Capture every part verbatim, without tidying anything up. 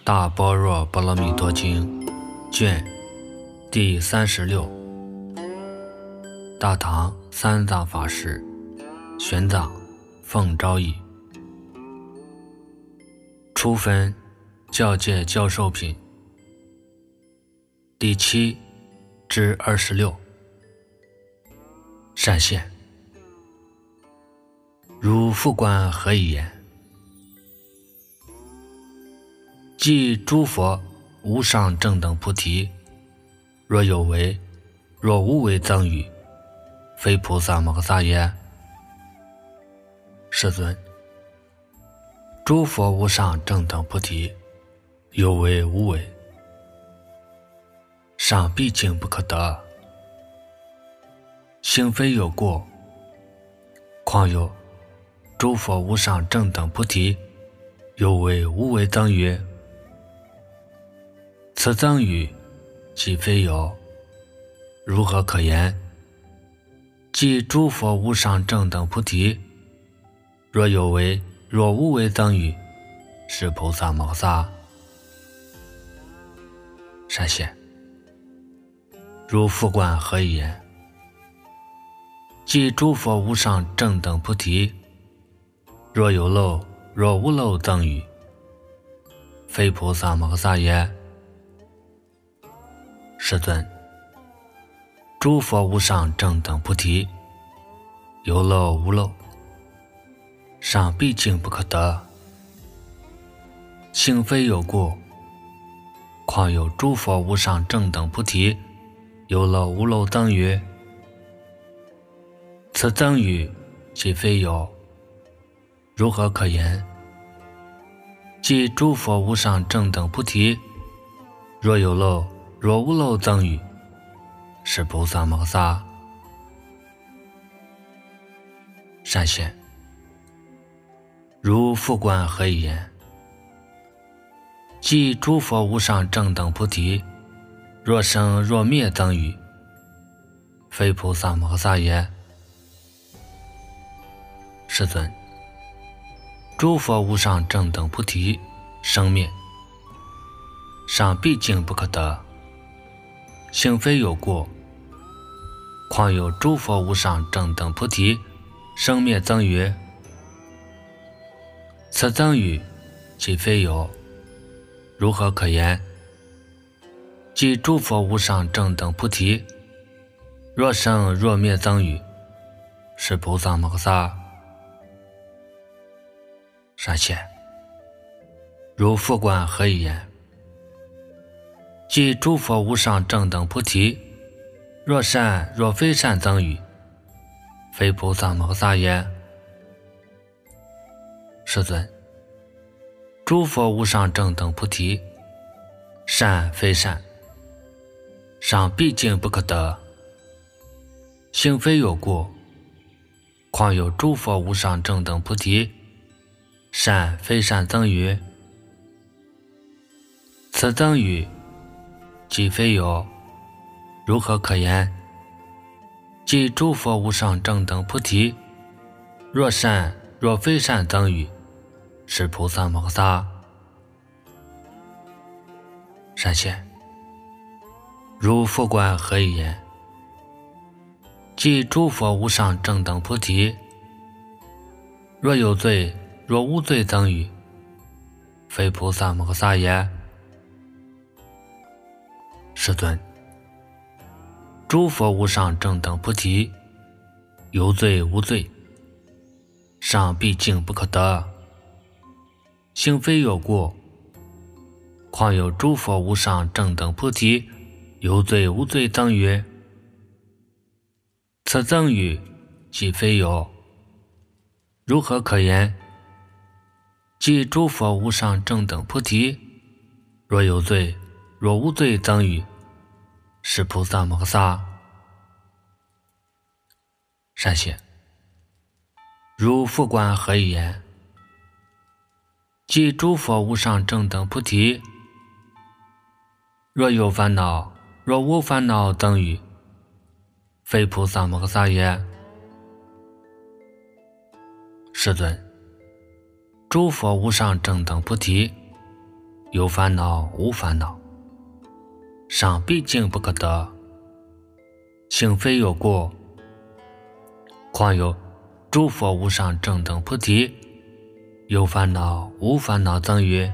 大般若波罗蜜多经卷第三十六，大唐三藏法师玄奘奉诏译，初分教戒教授品第七至二十六。善现，如复观何以言？即诸佛无上正等菩提，若有为若无为增语，非菩萨摩诃萨也。世尊，诸佛无上正等菩提，有为无为，尚毕竟不可得，行非有过，况有诸佛无上正等菩提，有为无为增语，此增语既非有，如何可言？即诸佛无上正等菩提，若有为若无为增语，是菩萨摩诃萨。善现，如复观何以言？即诸佛无上正等菩提，若有漏若无漏增语，非菩萨摩诃萨也。世尊，诸佛无上正等菩提，有漏无漏，尚毕竟不可得，行非有过，况有诸佛无上正等菩提，有漏无漏增语，此增语既非有，如何可言？即诸佛无上正等菩提，若有漏若无漏增语，是菩萨摩诃萨。善现，如复观何以言？即诸佛无上正等菩提，若生若灭增语，非菩萨摩诃萨也。世尊，诸佛无上正等菩提生灭，尚毕竟不可得，行非有过，况有诸佛无上正等菩提生灭增语，此增语既非有，如何可言？即诸佛无上正等菩提，若生若灭增语，是菩萨摩诃萨。善现，如复观何以言？即诸佛无上正等菩提，若善若非善增语，非菩萨摩诃萨也。世尊，诸佛无上正等菩提，善非善，尚毕竟不可得，行非有过，况有诸佛无上正等菩提，善非善增语，此增语既非有，如何可言？即诸佛无上正等菩提，若善若非善增语，是菩萨摩诃萨。善现，如复观何以言？即诸佛无上正等菩提，若有罪若无罪增语，非菩萨摩诃萨也。世尊，诸佛无上正等菩提，有罪无罪，尚毕竟不可得，行非有过，况有诸佛无上正等菩提，有罪无罪增语，此增语既非有，如何可言？即诸佛无上正等菩提，若有罪若无罪增语，是菩萨摩诃萨。善现，如复观何以言？即诸佛无上正等菩提，若有烦恼若无烦恼增语，非菩萨摩诃萨也。世尊，诸佛无上正等菩提， 有烦恼无烦恼，上毕竟不可得，行非有过，况有诸佛无上正等菩提，有烦恼无烦恼增于，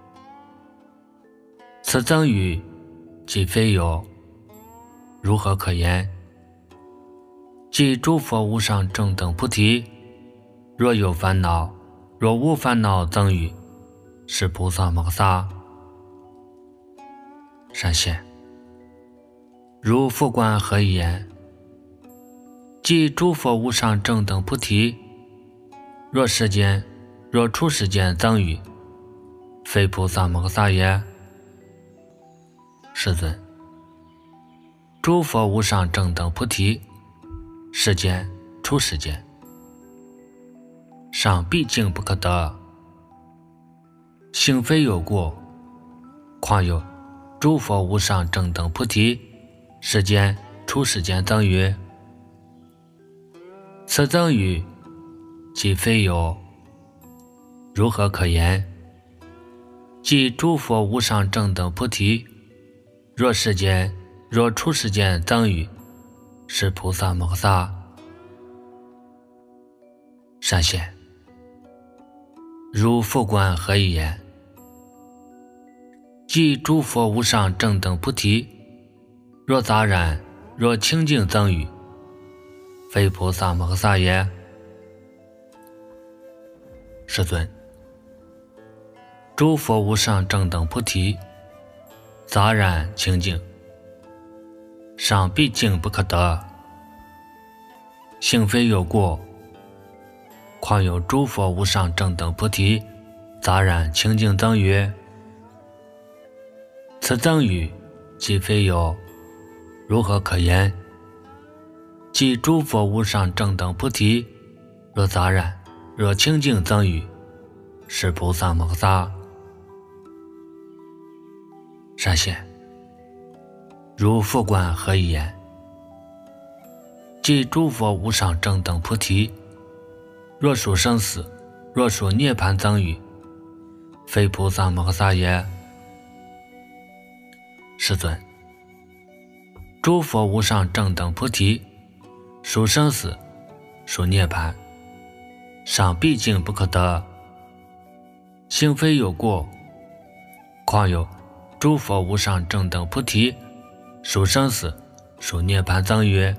此增于即非有，如何可言？即诸佛无上正等菩提，若有烦恼，若无烦恼增于，是菩萨摩诃萨。善现，如复观何以言？即诸佛无上正等菩提，若世间，若出世间增于，非菩萨摩诃萨也。世尊，诸佛无上正等菩提，世间出世间，上毕竟不可得，行非有过，况有诸佛无上正等菩提，世间出世间增于，此增于即非有，如何可言？即诸佛无上正等菩提，若世间，若出世间增于，是菩萨摩诃萨。善现，如复观何以言？即诸佛无上正等菩提，若杂染，若清净增于，非菩萨摩诃萨也。世尊，诸佛无上正等菩提，杂染清净，上毕竟不可得，行非有过，况有诸佛无上正等菩提，杂染清净增于，此增于即非有，如何可言？即诸佛无上正等菩提，若杂染，若清净增于，是菩萨摩诃萨。善现，如复观何以言？即诸佛无上正等菩提，若属生死，若属涅槃增于，非菩萨摩诃萨也。世尊，诸佛无上正等菩提，属生死，属涅槃，上毕竟不可得，行非有过，况有诸佛无上正等菩提，属生死，属涅槃增于，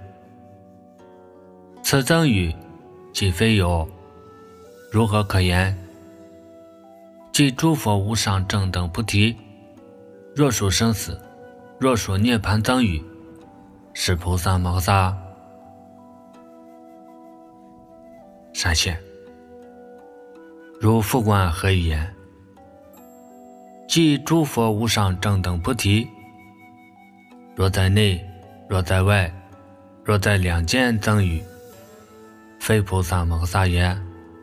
此增于即非有，如何可言？即诸佛无上正等菩提，若属生死，若属涅槃增于，是菩萨摩诃萨。善现，如复观何以言？即诸佛无上正等菩提，若在内，若在外，若在两间增于，非菩萨摩诃萨也。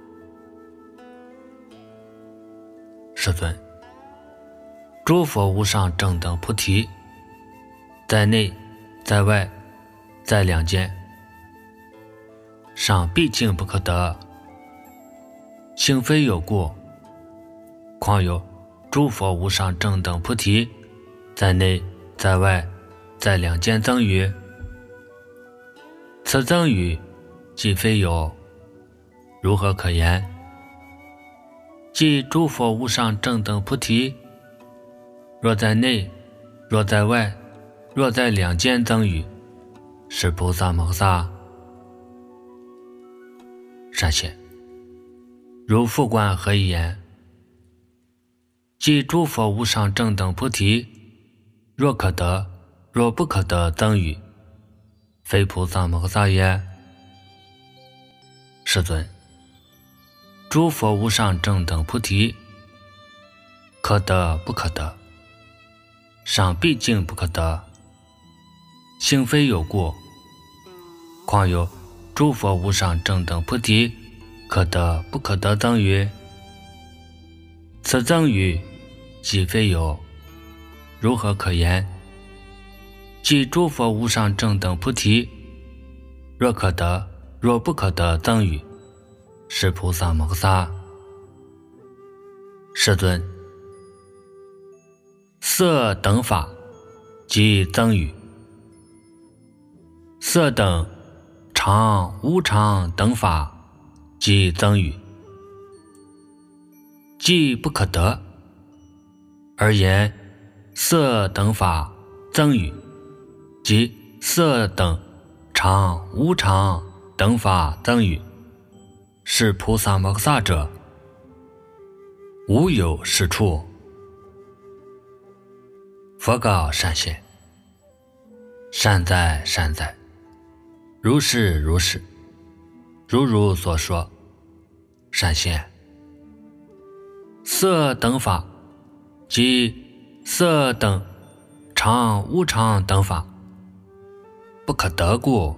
世尊，诸佛无上正等菩提，在内，在外，在两间，上毕竟不可得，行非有过，况有诸佛无上正等菩提，在内，在外，在两间增于，此增于即非有，如何可言？即诸佛无上正等菩提，若在内，若在外，若在两间增于，是菩萨摩诃萨。善现，如复观何以言？即诸佛无上正等菩提，若可得，若不可得增于，非菩萨摩诃萨也。世尊，诸佛无上正等菩提，可得不可得，上毕竟不可得，行非有过，况有诸佛无上正等菩提，可得不可得增于，此增于即非有，如何可言？即诸佛无上正等菩提，若可得，若不可得增于，是菩萨摩诃萨。世尊， 色等法即增语，色等常无常等法即增语，即不可得，而言色等法增语即色等常无常等法增语，是菩萨摩诃萨者，无有是处。佛告善现：善哉善哉，如是如是，如如所说。善现，色等法即色等常无常等法不可得故，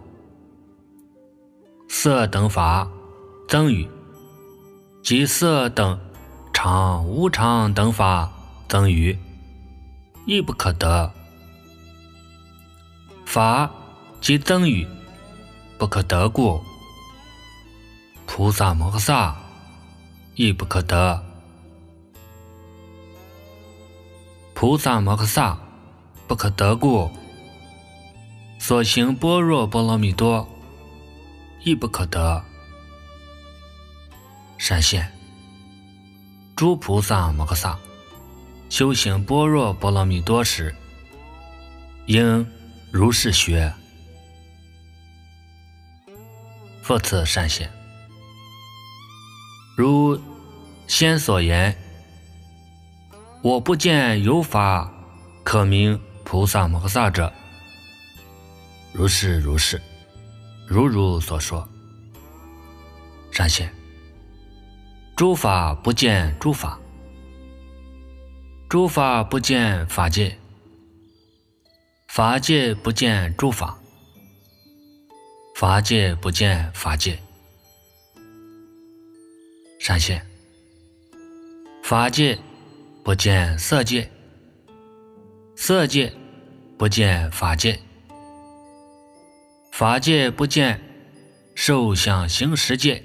色等法增语即色等常无常等法增语，亦不可得。法即增语不可得故，菩萨摩诃萨亦不可得。菩萨摩诃萨不可得故，所行般若波罗蜜多亦不可得。善现，诸菩萨摩诃萨修行般若波罗蜜多时，应如是学。复次善现，如先所言，我不见有法可名菩萨摩诃萨者，如是如是，如如所说。善现，诸法不见诸法，诸法不见法界，法界不见诸法，法界不见法界。善现，法界不见色界，色界不见法界，法界不见受想行识界，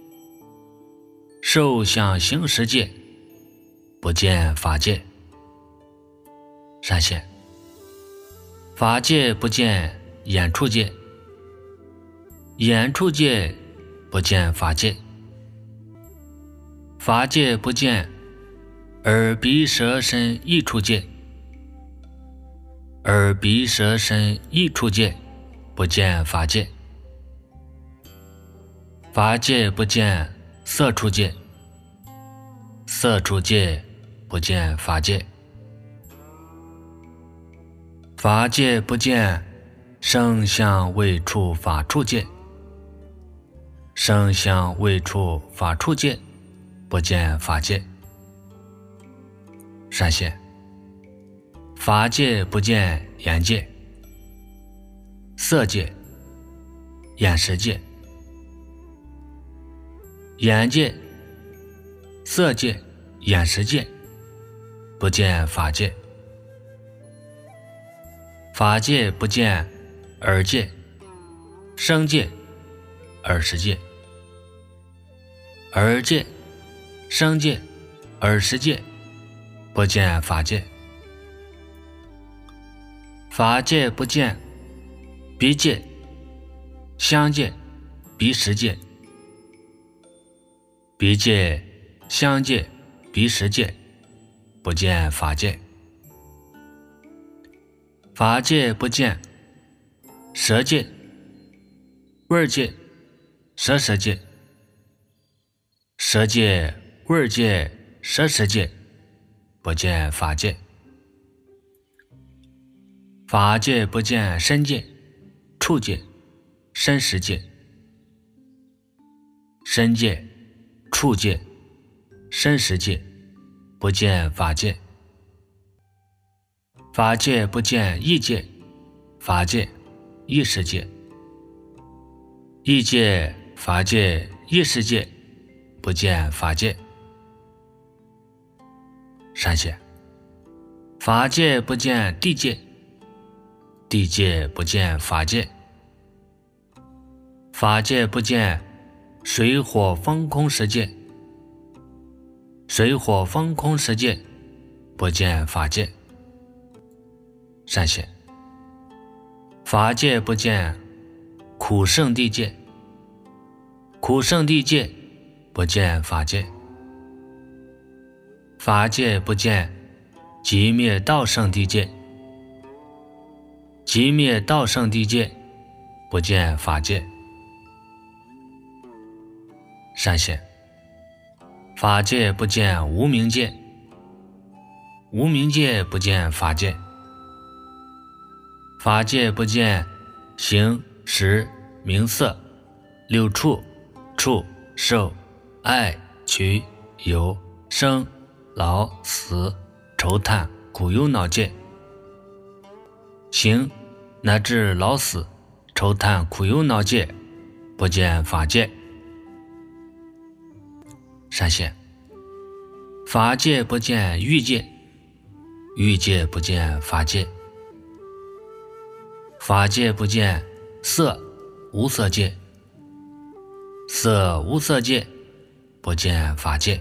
受想行识界不见法界。善现，法界不见眼触界，眼触界不见法界，法界不见耳鼻舌身意触界，耳鼻舌身意触界不见法界，法界不见色触界，色触界不见法界，法界不见声香味触法触界，声香味触法触界不见法界。善现，法界不见眼界，色界、眼识界，眼界、色界、眼识界不见法界，法界不见耳界、声界、耳识界，耳界、声界、耳识界不见法界，法界不见鼻界、香界、鼻识界，鼻界、香界、鼻识界不见法界，法界不见舌界、味界、舌识界，舌界、味界、舌识界不见法界，法界不见身界、触界、身识界，身界、触界、身识界不见法界，法界不见意界、法界、意识界，意界、法界、意识界不见法界。善现，法界不见地界，地界不见法界，法界不见水火风空识界，水火风空识界不见法界。 善显。法界不见苦圣地界，苦圣地界不见法界，法界不见寂灭道圣地界，寂灭道圣地界不见法界。善显。法界不见无明界，无明界不见法界，法界不见形识名色六处触受爱取有生老死愁叹苦忧恼界，形乃至老死愁叹苦忧恼界不见法界。善显。法界不见欲界，欲界不见法界，法界不见色无色界，色无色界不见法界。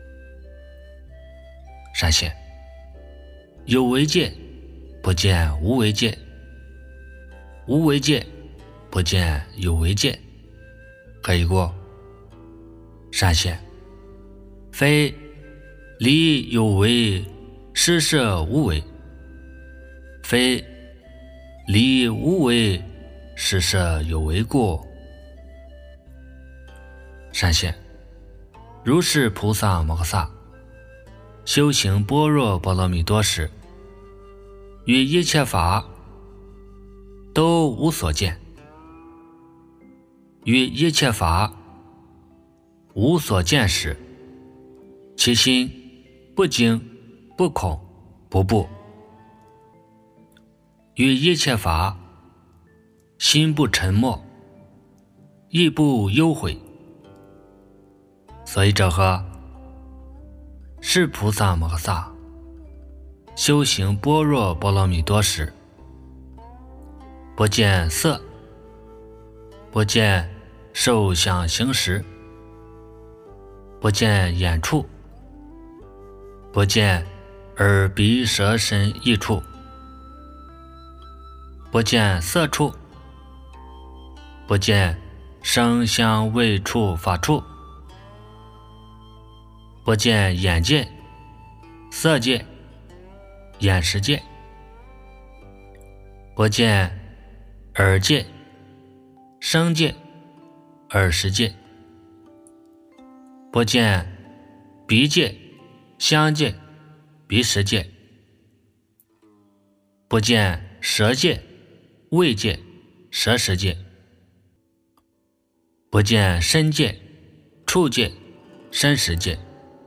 善显。有为界不见无为界，无为界不见有为界，可以过。善显。非离有为施设无为，非离无为施设有为故。善显。如是菩萨摩诃萨修行般若波罗蜜多时，于一切法都无所见，于一切法无所见时，其心不惊不恐不怖，于一切法心不沉默，亦不忧悔。所以者何？是菩萨摩诃萨修行般若波罗蜜多时，不见色，不见受想行识，不见眼处，不见耳鼻舌身意处，不见色处，不见声香味触法处，不见眼界、色界、眼识界，不见耳界、声界、耳识界，不见鼻界、香界、鼻识界，不见舌界、味界、舌识界，不见身界、触界、身识界，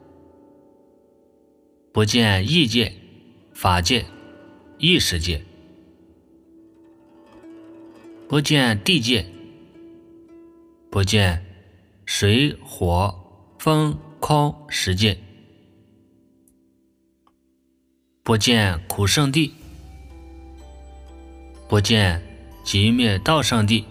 不见意界、法界、意识界，不见地界，不见水火风空识界，不见苦圣地，不见寂灭道圣地，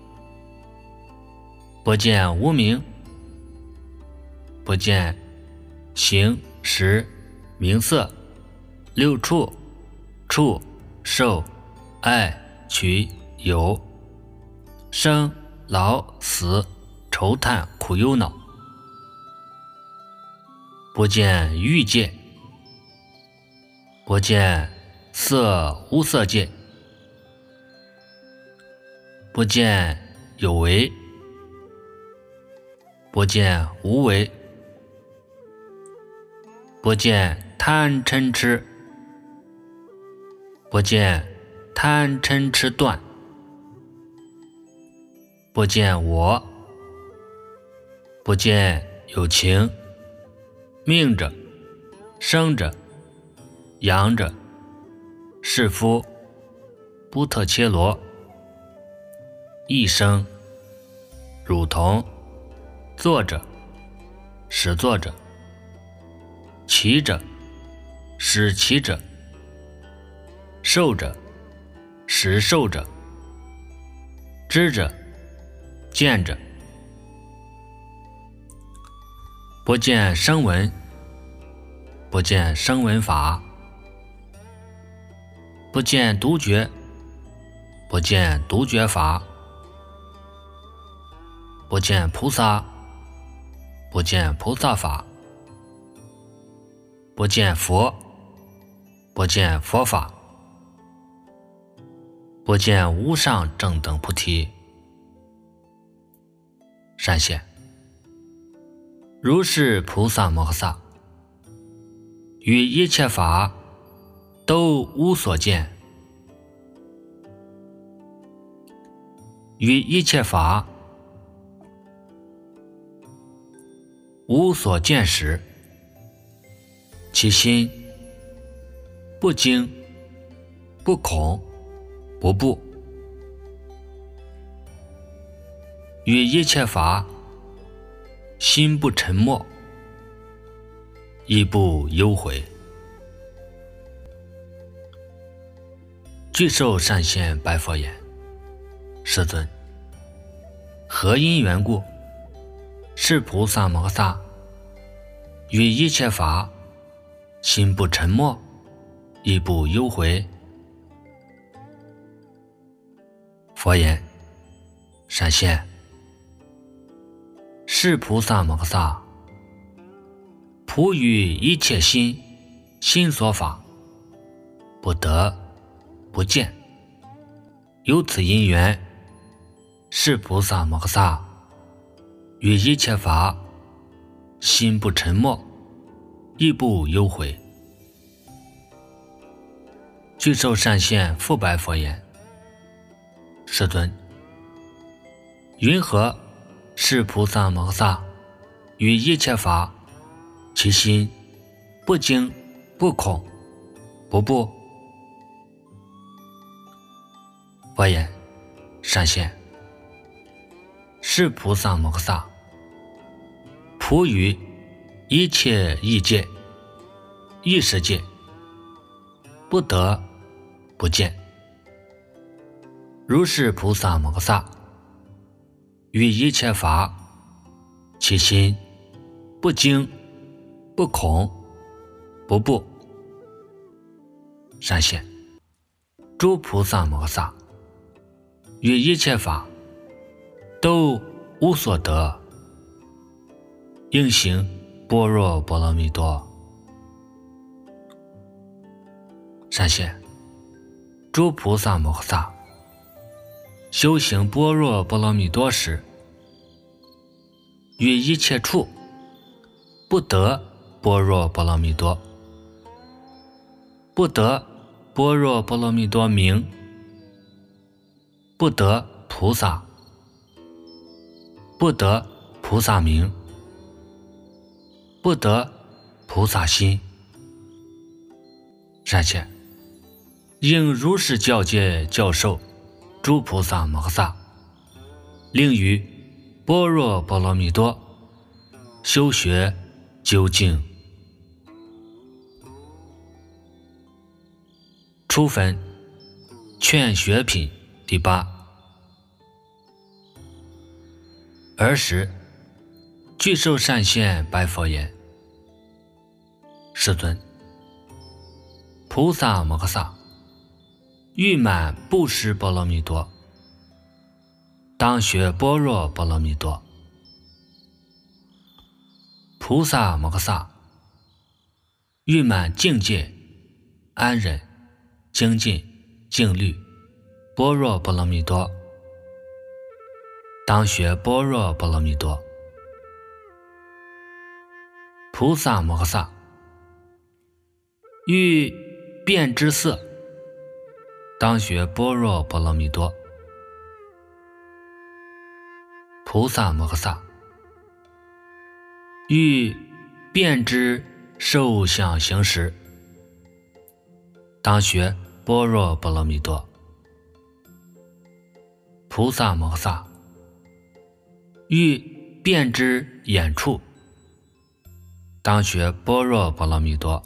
不见无明，不见形识名色六处触受爱取有生老死愁叹苦忧恼，不见欲界，不见色无色界，不见有为，不见无为，不见贪嗔痴，不见贪嗔痴断，不见我，不见有情，命者、生者、阳者、士夫、布特切罗、一生、乳童、作者、始作者、骑者、使骑者、受者、使受者、知者、见者，不见声闻，不见声闻法， 不见独觉，不见独觉法，不见菩萨，不见菩萨法，不见佛，不见佛法，不见无上正等菩提。善现，如是菩萨摩诃萨，于一切法都无所见，于一切法无所见时，其心不惊不恐不怖，于一切法心不沉默，亦不忧悔。具寿善现白佛言：世尊，何因缘故，是菩萨摩诃萨于一切法心不沉默，亦不忧悔？佛言：善现，是菩萨摩诃萨普于一切心心所法，不得不见。由此因缘，是菩萨摩诃萨于一切法心不沉默，亦不忧悔。具寿善现复白佛言：世尊，云何是菩萨摩诃萨于一切法其心不惊不恐不怖？佛言：善现，是菩萨摩诃萨普于一切异界异世界，不得不见。如是菩萨摩诃萨于一切法其心不惊不恐不怖。善现，诸菩萨摩诃萨于一切法都无所得，应行般若波罗蜜多。善现，诸菩萨摩诃萨修行般若波罗蜜多时，于一切处不得般若波罗蜜多，不得般若波罗蜜多名，不得菩萨，不得菩萨名，不得菩萨心。善现，应如是教戒教授诸菩萨摩诃萨，令于般若波罗蜜多修学究竟。初分劝学品第八。尔时具寿善现白佛言：世尊，菩萨摩诃萨欲满布施波罗蜜多，当学般若波罗蜜多。菩萨摩诃萨欲满境界安忍精进静虑般若波罗蜜多，当学般若波罗蜜多。菩萨摩诃萨欲变之色，当学般若波罗蜜多。菩萨摩诃萨欲变之受想行识，当学般若波罗蜜多。菩萨摩诃萨欲变之眼处，当学般若波罗蜜多。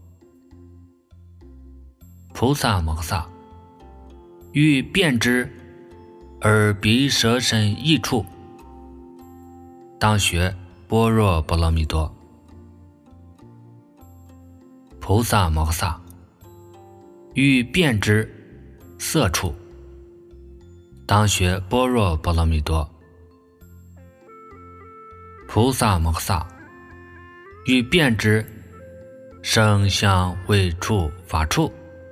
菩萨摩诃萨欲变之耳鼻舌身意处，当学般若波罗蜜多。菩萨摩诃萨欲辨之色处，当学般若波罗蜜多。菩萨摩诃萨，欲辨之声香味触法处，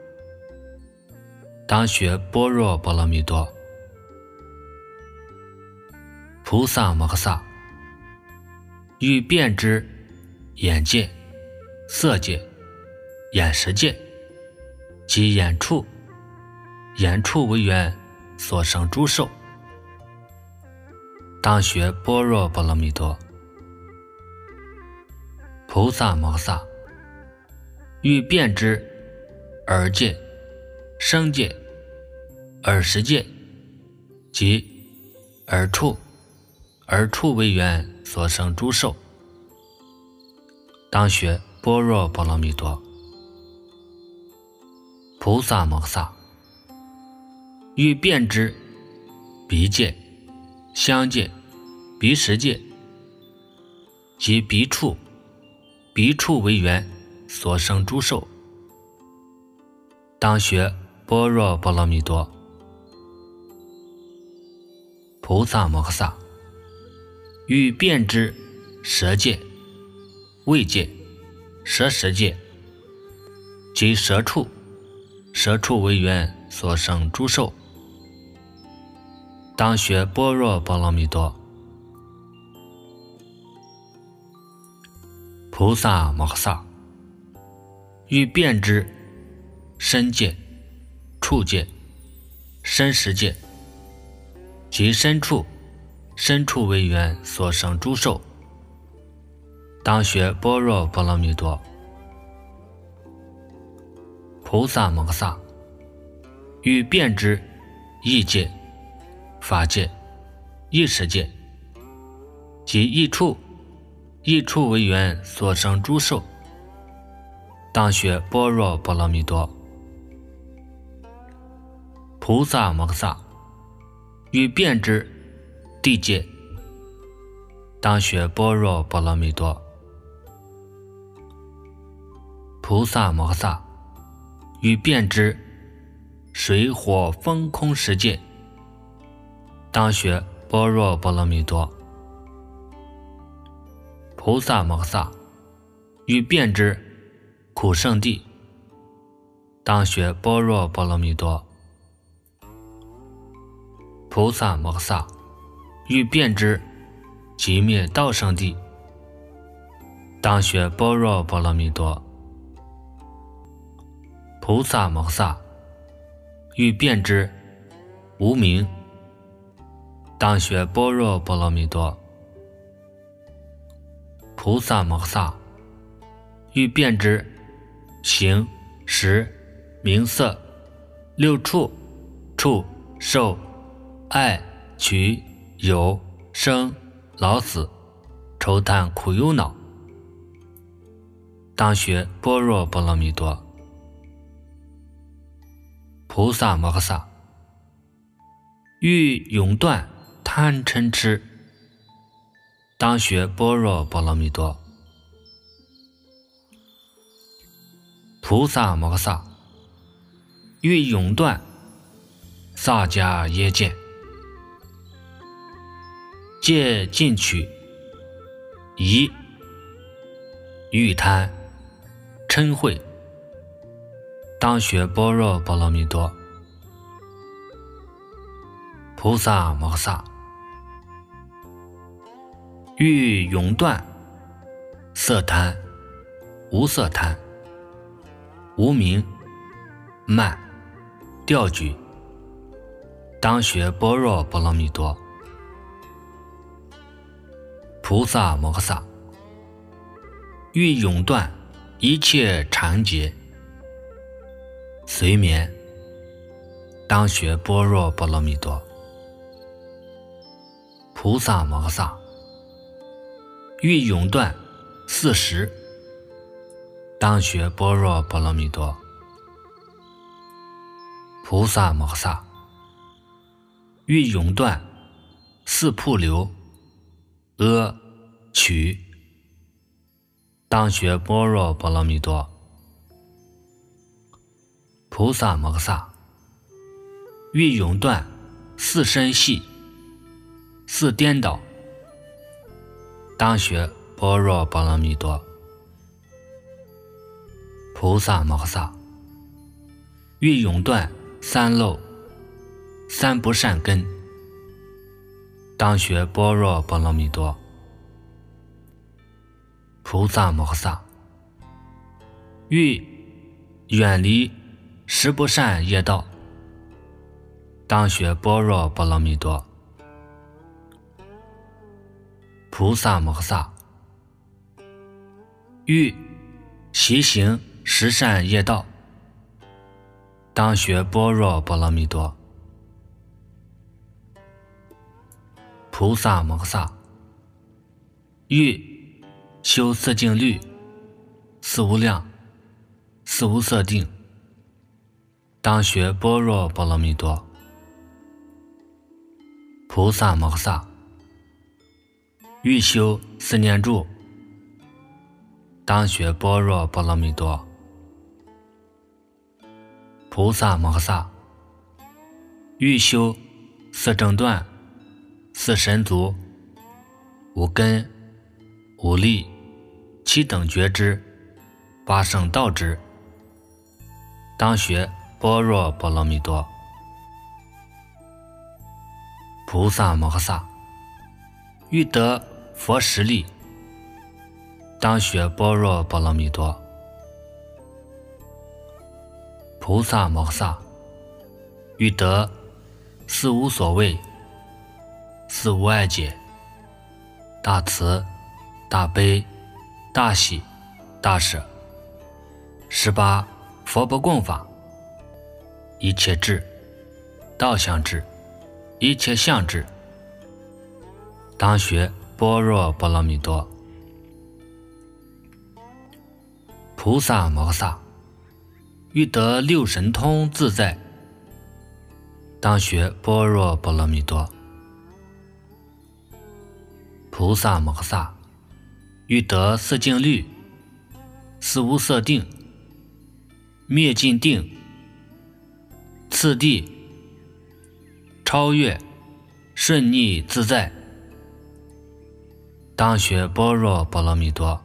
当学般若波罗蜜多。菩萨摩诃萨，欲辨之眼界、色界、眼识界及眼处、眼处为缘所生诸受，当学般若波罗蜜多。菩萨摩诃萨，欲辨之耳界、声界、耳识界及耳处、耳处为缘所生诸受，当学般若波罗蜜多。菩萨摩诃萨，欲辨之鼻界、香界、鼻识界及鼻处、鼻处为缘所生诸受，当学般若波罗蜜多。菩萨摩诃萨，欲辨之舌界、味界、舌识界及舌处、舌处为缘所生诸受，当学般若波罗蜜多。菩萨摩诃萨，欲辨之身界、处界、身识界及身处、身处为缘所生诸受，当学般若波罗蜜多。菩萨摩诃萨，欲辨之意界、法界、意识界及意处、意处为缘所生诸受，当学般若波罗蜜多。菩萨摩诃萨，欲辨之地界，当学般若波罗蜜多。菩萨摩诃萨，欲辨之水火风空识界，当学般若波罗蜜多。菩萨摩诃萨，欲辨之苦圣地，当学般若波罗蜜多。菩萨摩诃萨，欲辨之寂灭道圣地，当学般若波罗蜜多。菩萨摩诃萨，欲辨之无明，当学般若波罗蜜多。菩萨摩诃萨，欲辨之形、识、名色、六处、触、受、爱、取、有、生、老死、愁叹苦忧恼，当学般若波罗蜜多。菩萨摩诃萨，欲永断贪嗔痴，当学般若波罗蜜多。菩萨摩诃萨，欲永断萨迦耶见，戒禁取、疑、欲贪、嗔恚，当学般若波罗蜜多。菩萨摩诃萨，欲永断色贪、无色贪、无明、慢、调举，当学般若波罗蜜多。菩萨摩诃萨，欲永断一切缠结、随眠，当学般若波罗蜜多。菩萨摩诃萨，欲永断四识，当学般若波罗蜜多。菩萨摩诃萨，欲永断四瀑流、阿、取，当学般若波罗蜜多。 菩萨摩诃萨，欲永断四身系，四颠倒，当学般若波罗蜜多。菩萨摩诃萨，欲永断三漏三不善根，当学般若波罗蜜多。菩萨摩诃萨，欲远离十不善业道，当学般若波罗蜜多。菩萨摩诃萨，欲习行十善业道，当学般若波罗蜜多。菩萨摩诃萨，欲修四净律、四无量、四无色定，当学般若波罗蜜多。菩萨摩诃萨，欲修四念住，当学般若波罗蜜多。菩萨摩诃萨，欲修四正断、四神足、五根、五力、七等觉支、八圣道支，当学般若波罗蜜多。菩萨摩诃萨，欲得佛实力，当学般若波罗蜜多。菩萨摩诃萨，欲得四无所谓、四无碍解、大慈、大悲、大喜、大舍、十八佛不共法、一切智、道相智、一切相智，当学般若波罗蜜多。菩萨摩诃萨，欲得六神通自在，当学般若波罗蜜多。菩萨摩诃萨，欲得四净律、四无色定、灭尽定、次第、超越、顺逆自在，当学般若波罗蜜多。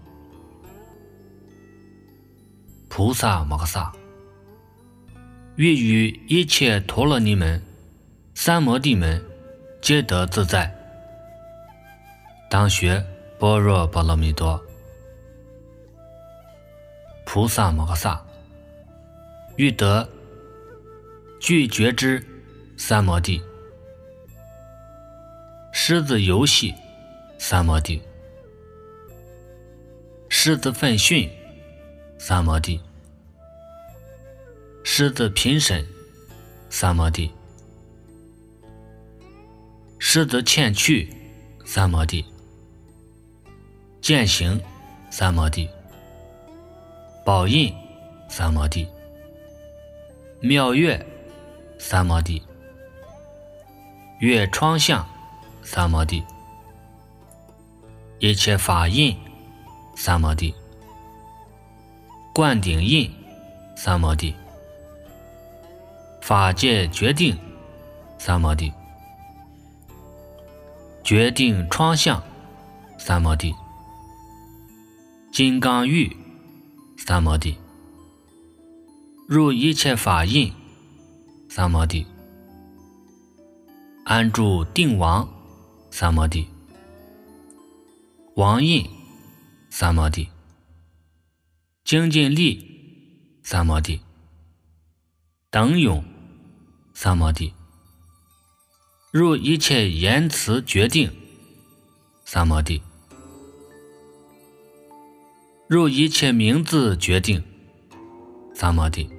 菩萨摩诃萨，欲与一切陀罗尼门、三摩地门皆得自在，当学般若波罗蜜多。菩萨摩诃萨，欲得具觉支三摩地、狮子游戏三摩地、狮子奋训三摩地、狮子评审三摩地、狮子欠去三摩地、践行三摩地、宝印三摩地、妙月三摩地、月窗相三摩地、一切法印三摩地、灌顶印三摩地、法界决定三摩地、决定窗相三摩地、金刚玉三摩地、入一切法印三摩地、安住定王三摩地、王印三摩地、精进力三摩地、等永三摩地、入一切言辞决定三摩地、入一切名字决定三摩地、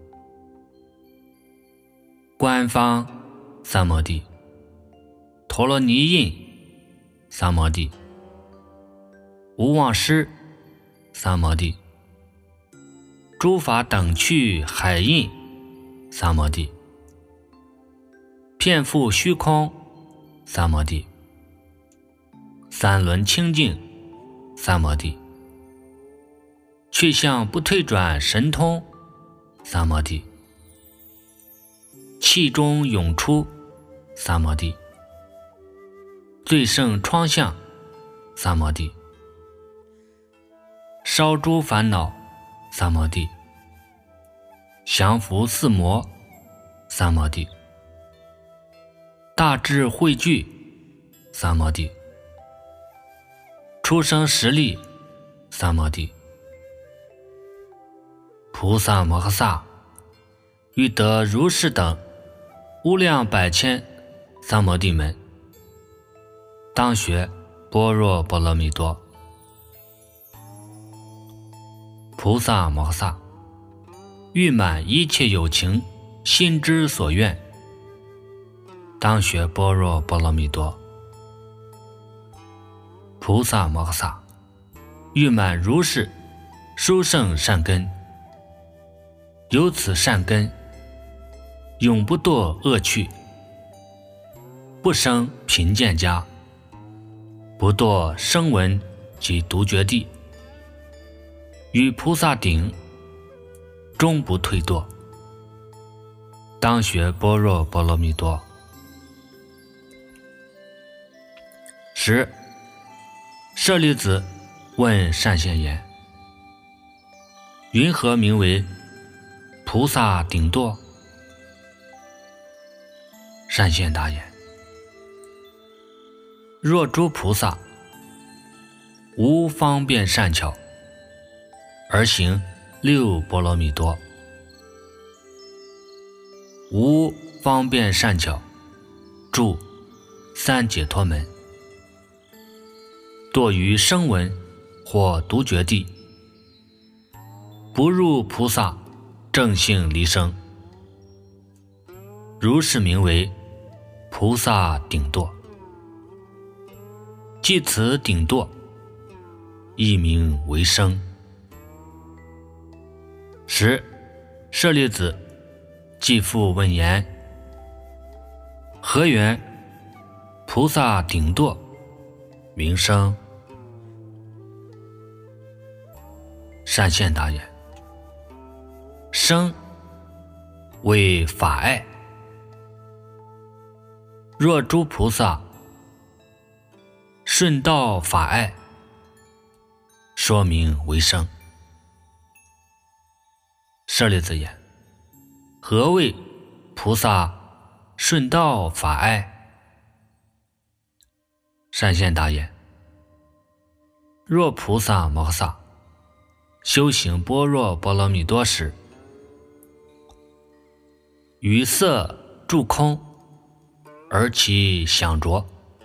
官方三摩地、陀罗尼印三摩地、无妄师三摩地、诸法等趣海印三摩地、遍覆虚空三摩地、三轮清净三摩地、去向不退转神通三摩地、 气中涌出三摩地，最胜创相三摩地，烧诸烦恼三摩地，降伏四魔三摩地，大智慧聚三摩地，出生实力三摩地，菩萨摩诃萨欲得如是等无量百千三摩地门，当学般若波罗蜜多。菩萨摩诃萨欲满一切有情心之所愿，当学般若波罗蜜多。菩萨摩诃萨欲满如是殊胜善根，由此善根永不堕恶趣，不生贫贱家，不堕声闻及独觉地，与菩萨顶终不退堕，当学般若波罗蜜多。十，舍利子问善现言：云何名为菩萨顶堕？善现答言：若诸菩萨无方便善巧，而行六波罗蜜多，无方便善巧住三解脱门，堕于声闻或独觉地，不入菩萨正性离生，如是名为菩萨顶堕。即此顶堕，亦名为生。十，舍利子继复问言：何缘菩萨顶堕名生？善现答言：生为法爱，若诸菩萨顺道法爱，说名为生。舍利子言：何谓菩萨顺道法爱？善现答言：若菩萨摩诃萨修行般若波罗蜜多时，于色住空而其想着，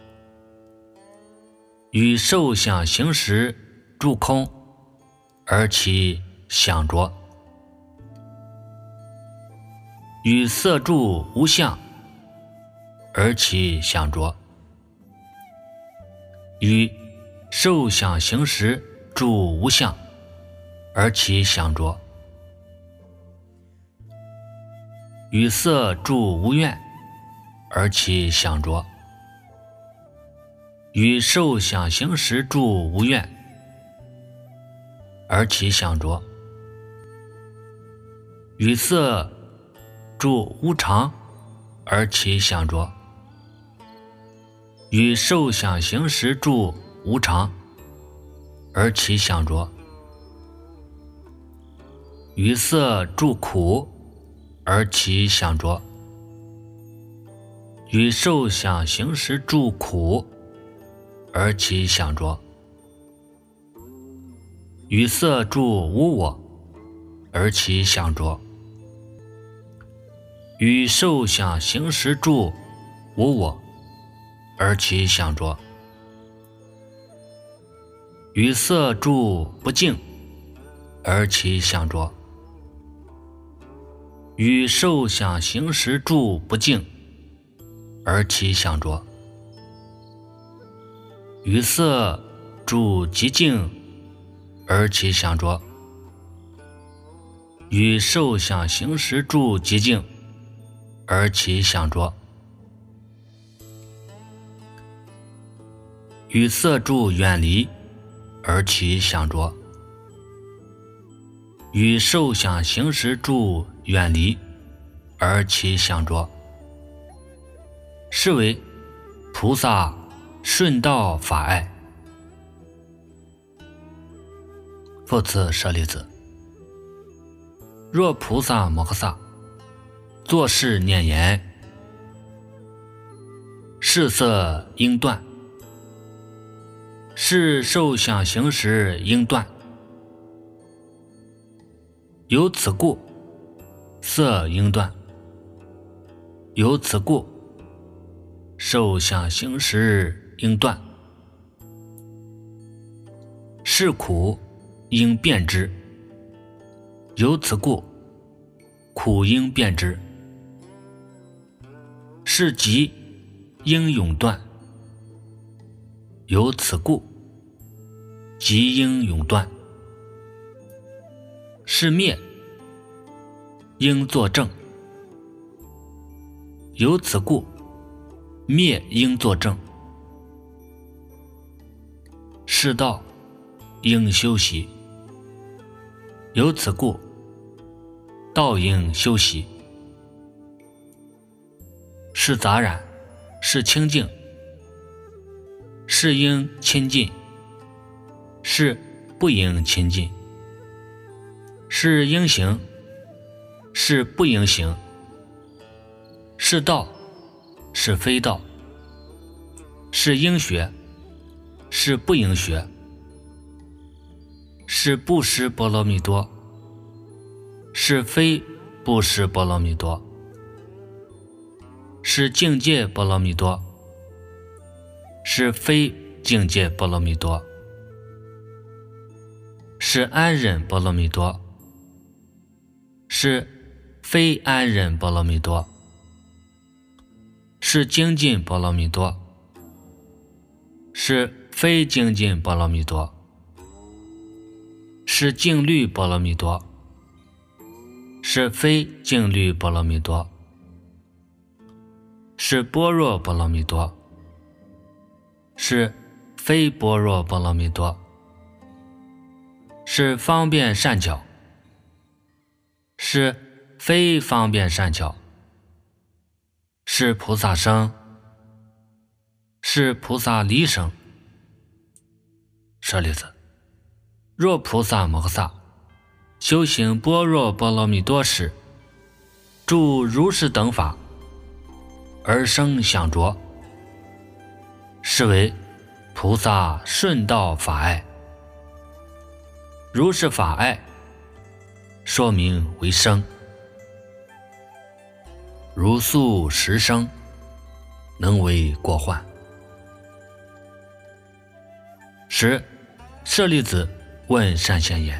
与受想行识住空而其想着，与色住无相而其想着，与受想行识住无相而其想着，与色住无愿而其想着，与受想行识住无愿而其想着，与色住无常而其想着，与受想行识住无常而其想着，于色住苦而其想着，与受想行识住苦而其想着，于色住无我而其想着，与受想行识住无我而其想着，于色住不净而其想着，与受想行识住不净而其想着，于色住极净而其想着，与受想行识住极净而其想着，与色住远离而其想着，与受想行识住远离而其想着， 是为菩萨顺道法爱。复次舍利子，若菩萨摩诃萨作是念言：视色应断，是受想行识应断。由此故，色应断；由此故，受想行识应断。是苦应变之，由此故，苦应变之。是集应永断，由此故，集应永断。是灭应作正，由此故，灭应作正。是道应修习，由此故，道应修习。是杂染，是清净，是应亲近，是不应亲近。是应行，是不应行。是道，是非道。是应学，是不应学。是不识波罗蜜多，是非不识波罗蜜多。是境界波罗蜜多，是非境界波罗蜜多。是安忍波罗蜜多，是非安忍波罗蜜多。是精进波罗蜜多，是非精进波罗蜜多。是净律波罗蜜多，是非净律波罗蜜多。是般若波罗蜜多，是非般若波罗蜜多。是方便善巧，是非方便善巧。是菩萨生，是菩萨离生。舍利子，若菩萨摩诃萨修行般若波罗蜜多时，住如是等法而生想着，是为菩萨顺道法爱。如是法爱，说名为生。如素实生，能为过患。十，舍利子问善现言：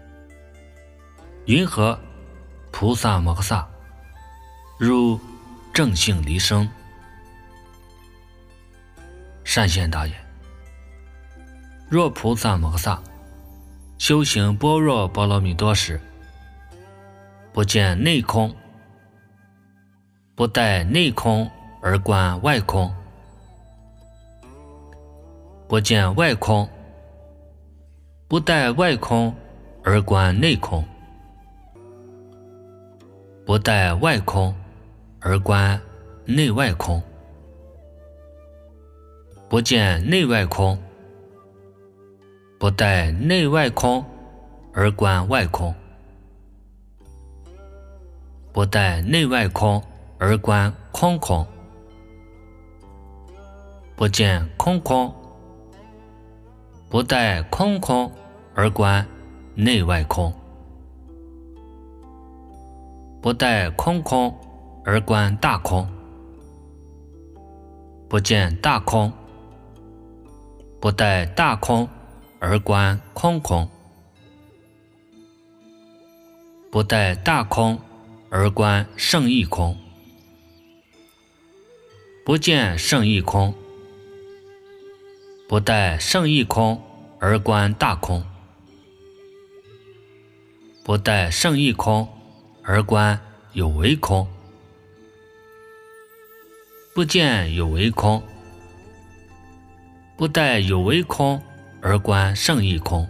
云何菩萨摩诃萨入正性离生？善现答言：若菩萨摩诃萨修行般若波罗蜜多时，不见内空，不待内空而观外空，不见外空，不待外空而观内空，不待外空而观内外空，不见内外空，不待内外空而观外空，不待内外空而观空空，不见空空，不待空空而观内外空，不待空空而观大空，不见大空，不待大空而观空空，不待大空而观胜义空，不见胜义空，不待胜义空而观大空，不待胜义空而观有为空，不见有为空，不待有为空而观胜义空，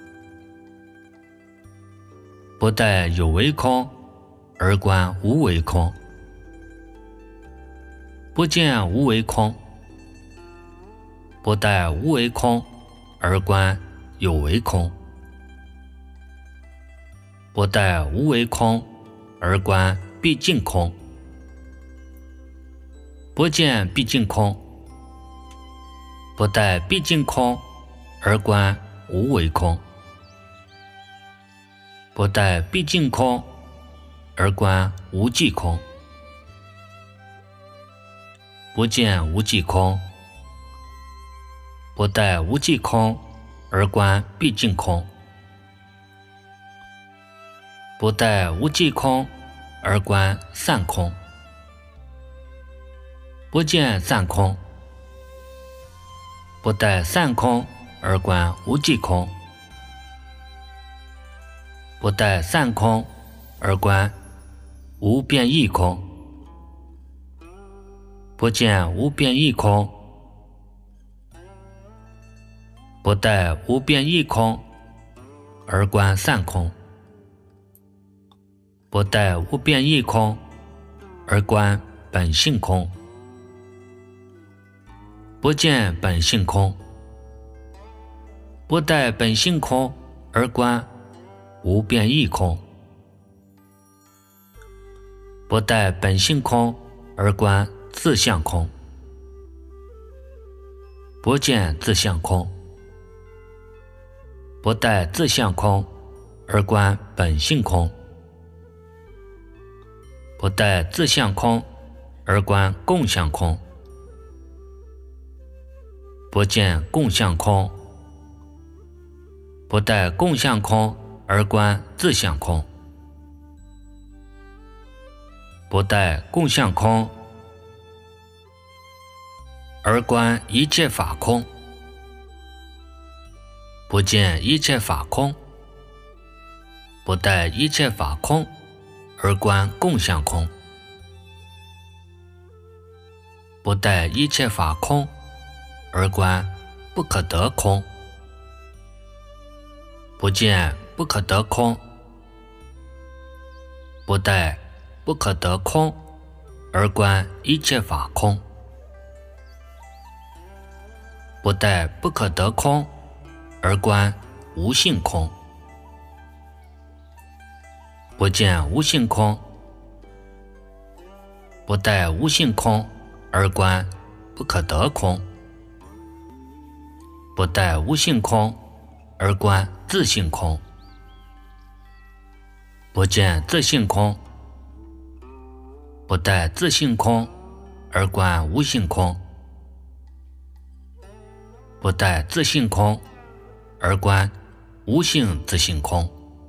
不待有为空而观无为空， 不见无为空，不待无为空而观有为空，不待无为空而观毕竟空，不见毕竟空，不待毕竟空而观无为空，不待毕竟空而观无际空，不见无际空，不待无际空而观毕竟空，不待无际空而观散空，不见散空，不待散空而观无际空，不待散空而观无变异空，不见无变异空，不待无变异空而观散空，不待无变异空而观本性空，不见本性空，不待本性空而观无变异空，不待本性空而观自相空，不见自相空，不待自相空而观本性空，不待自相空而观共相空，不见共相空，不待共相空而观自相空，不待共相空而观一切法空，不见一切法空，不待一切法空而观共相空，不待一切法空而观不可得空，不见不可得空，不待不可得空而观一切法空，不待不可得空而观无性空，不见无性空，不待无性空而观不可得空，不待无性空而观自性空，不见自性空，不待自性空而观无性空，不待自性空而观无性自性空，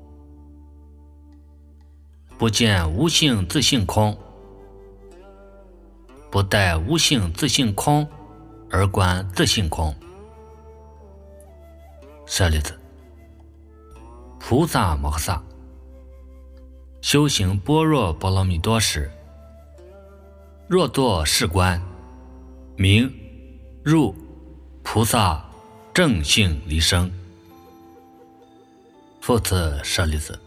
不见无性自性空，不待无性自性空而观自性空。舍利子，菩萨摩诃萨修行般若波罗蜜多时，若作是观，名入菩萨正性离生。复次，舍利子，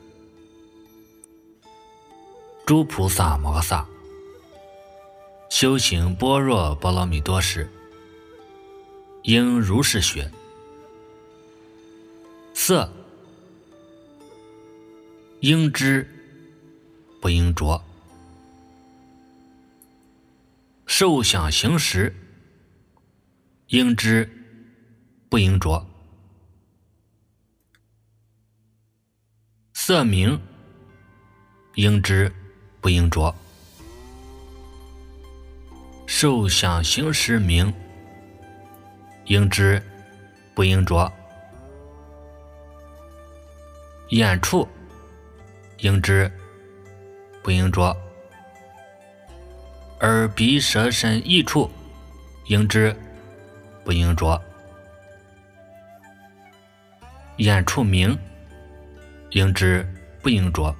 诸菩萨摩诃萨修行般若波罗蜜多时，应如是学：色应知不应着，受想行识应知不应着，色名应知不应着，受想行识名应知不应着，眼处应知不应着，耳鼻舌身意处应知不应着，眼处名应知不应着，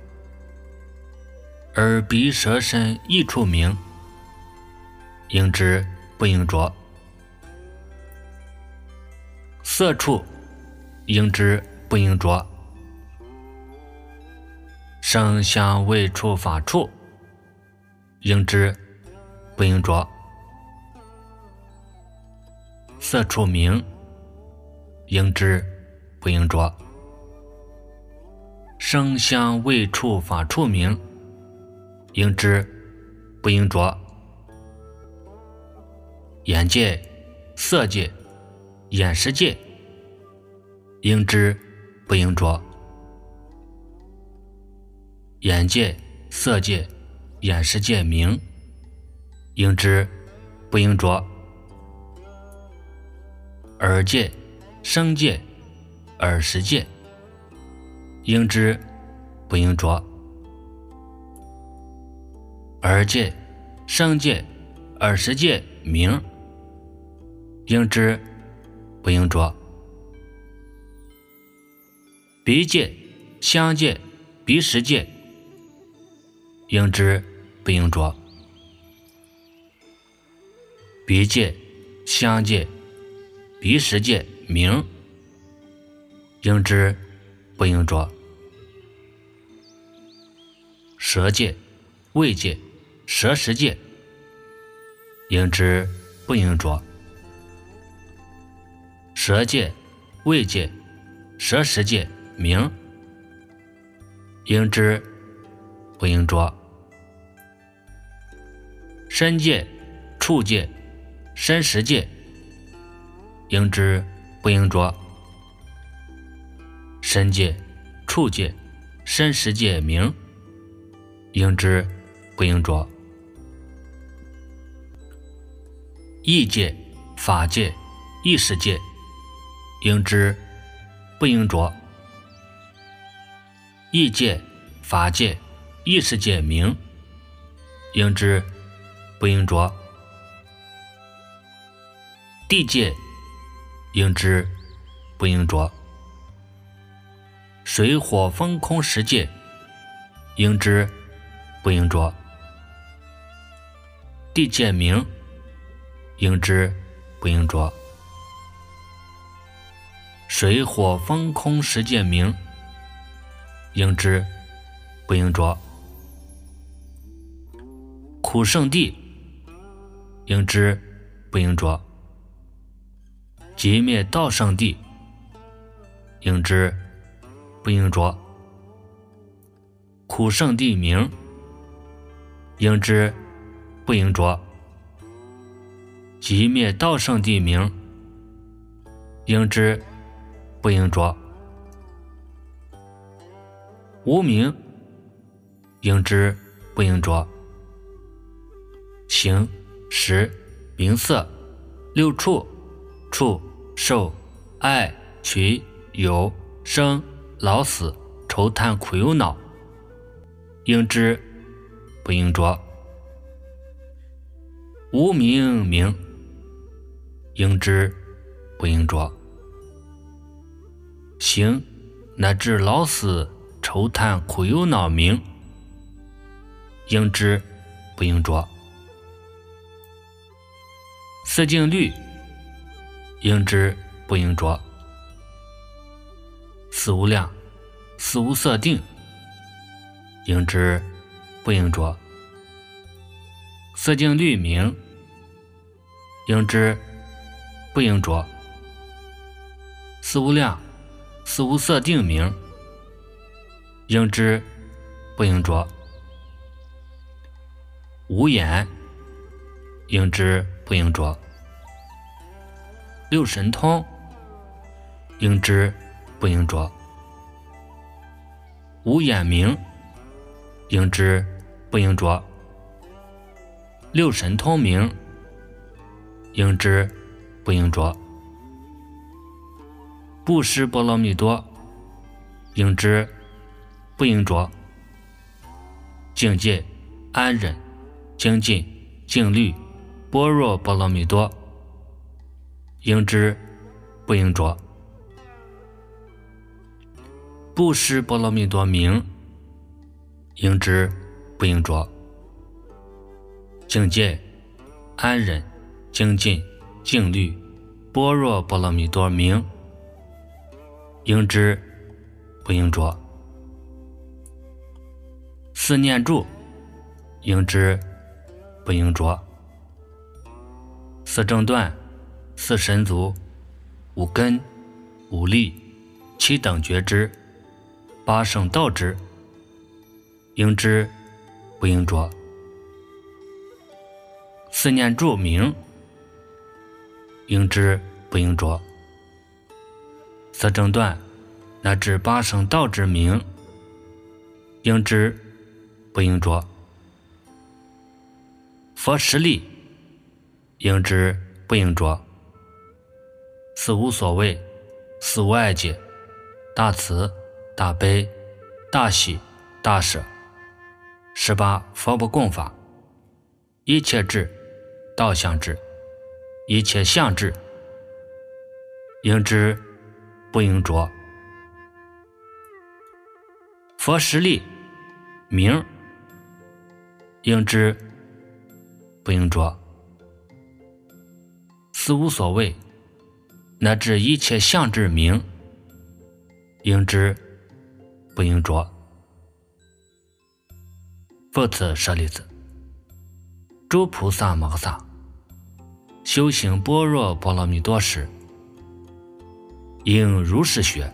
耳鼻舌身意处名应知不应着，色处应知不应着，声香味触法处应知不应着。色处名，应知不应着。声香味触法处名，应知不应着。眼界、色界、眼识界，应知不应着。眼界、色界、眼识界名，应知不应着。耳界、声界、耳识界，应知不应着。耳界、声界、耳识界名，应知不应着。鼻界、香界、鼻识界，应知不应着。鼻界、香界、鼻识界名，应知不应着。舌界、味界、舌识界，应知不应着。舌界、味界、舌识界名，应知不应着。身界、触界、身识界，应知不应着。身界、触界、身识界名，应知不应着。意界、法界、意识界，应知不应着。意界、法界、意识界名，应知不应着。地界，应知不应着。水火风空识界，应知不应着。地界名，应知不应着。水火风空识界名，应知不应着。苦圣地，应知不应着。寂灭道圣地，应知不应着。苦圣地名，应知不应着。寂灭道圣地名，应知不应着。无名，应知不应着。形、识、名色、六处、触、受、爱、取、有、生、老死、愁叹苦忧恼，应知不应着。无名名，应知不应着。形乃至老死愁叹苦忧恼名，应知不应着。色境律，应知不应着。四无量、四无色定，应知不应着。色境律名，应知不应着。四无量、四无色定名，应知不应着。无眼，应知不应着。六神通，应知不应着。无眼明，应知不应着。六神通名，应知不应着。布施波罗蜜多，应知不应着。境界、安忍、精进、静虑、般若波罗蜜多，应知不应着。布施波罗蜜多名，应知不应着。境界、安忍、精进、静虑、般若波罗蜜多名，应知不应着。四念住，应知不应着。 四正断，四神足，五根，五力，七等觉知，八圣道知，应知不应着。四念住名，应知不应着。四正断乃至八圣道之名，应知不应着。佛实力，应知不应着。四无所谓，四无碍界，大慈、大悲、大喜、大舍，十八佛不共法，一切智、道相智，一切相智，应知不应着。佛实力名，应知不应着。四无所谓，乃至一切相智名，应知不应着。复次舍利子，诸菩萨摩诃萨修行般若波罗蜜多时，应如是学。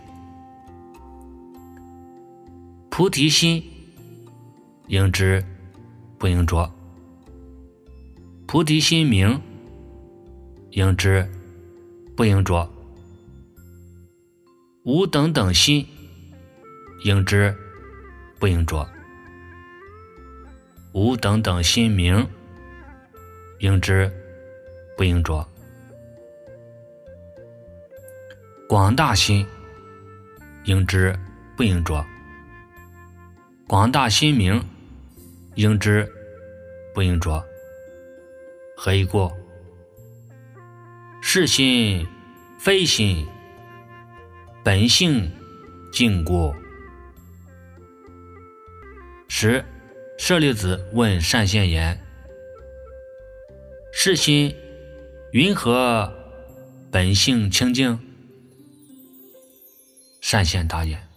菩提心，应知不应着。菩提心名，应知不应着。无等等心，应知不应着。无等等心名，应知不应着。广大心，应知不应着。广大心名，应知不应着。何以故？是心非心，本性净故。十舍利子问善现言：是心云何本性清净？善现答言：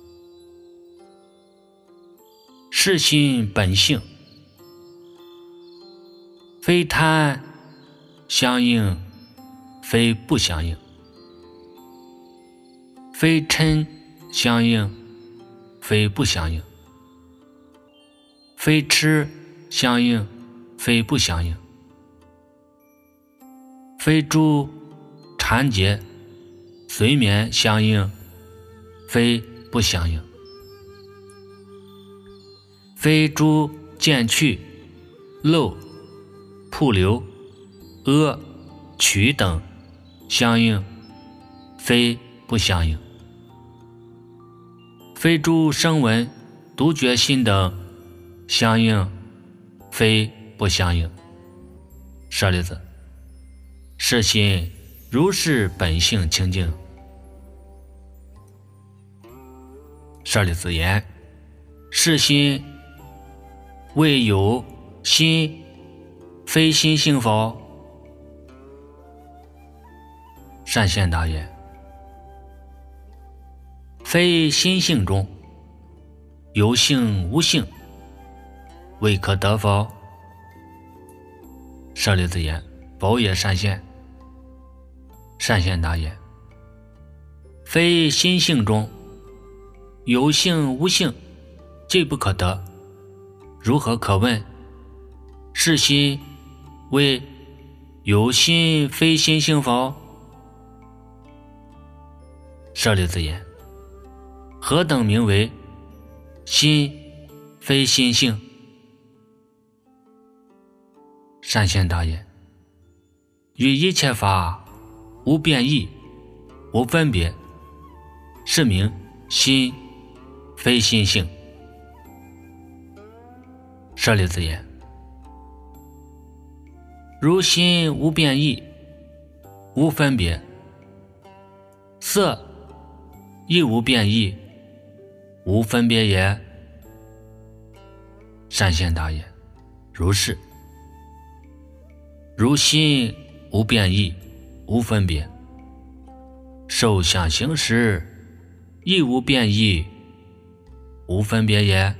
是心本性，非贪相应，非不相应，非嗔相应，非不相应，非痴相应，非不相应，非诸缠结随眠相应，非不相应，非诸见趣漏瀑流阿曲等相应，非不相应，非诸声闻独觉心等相应，非不相应。舍利子，是心如是本性清净。舍利子言：是心未有心非心性否？善现答言：非心性中有性无性，未可得否？舍利子言：否也，善现。善现答言：非心性中有性无性，既不可得，如何可问？是心为有心非心性否？舍利子言：何等名为心非心性？善现答言：于一切法无变异，无分别，是名心非心性。舍利子言：如心无变异，无分别，色亦无变异，无分别也。善现答言：如是。如心无变异，无分别，受想行识亦无变异，无分别也。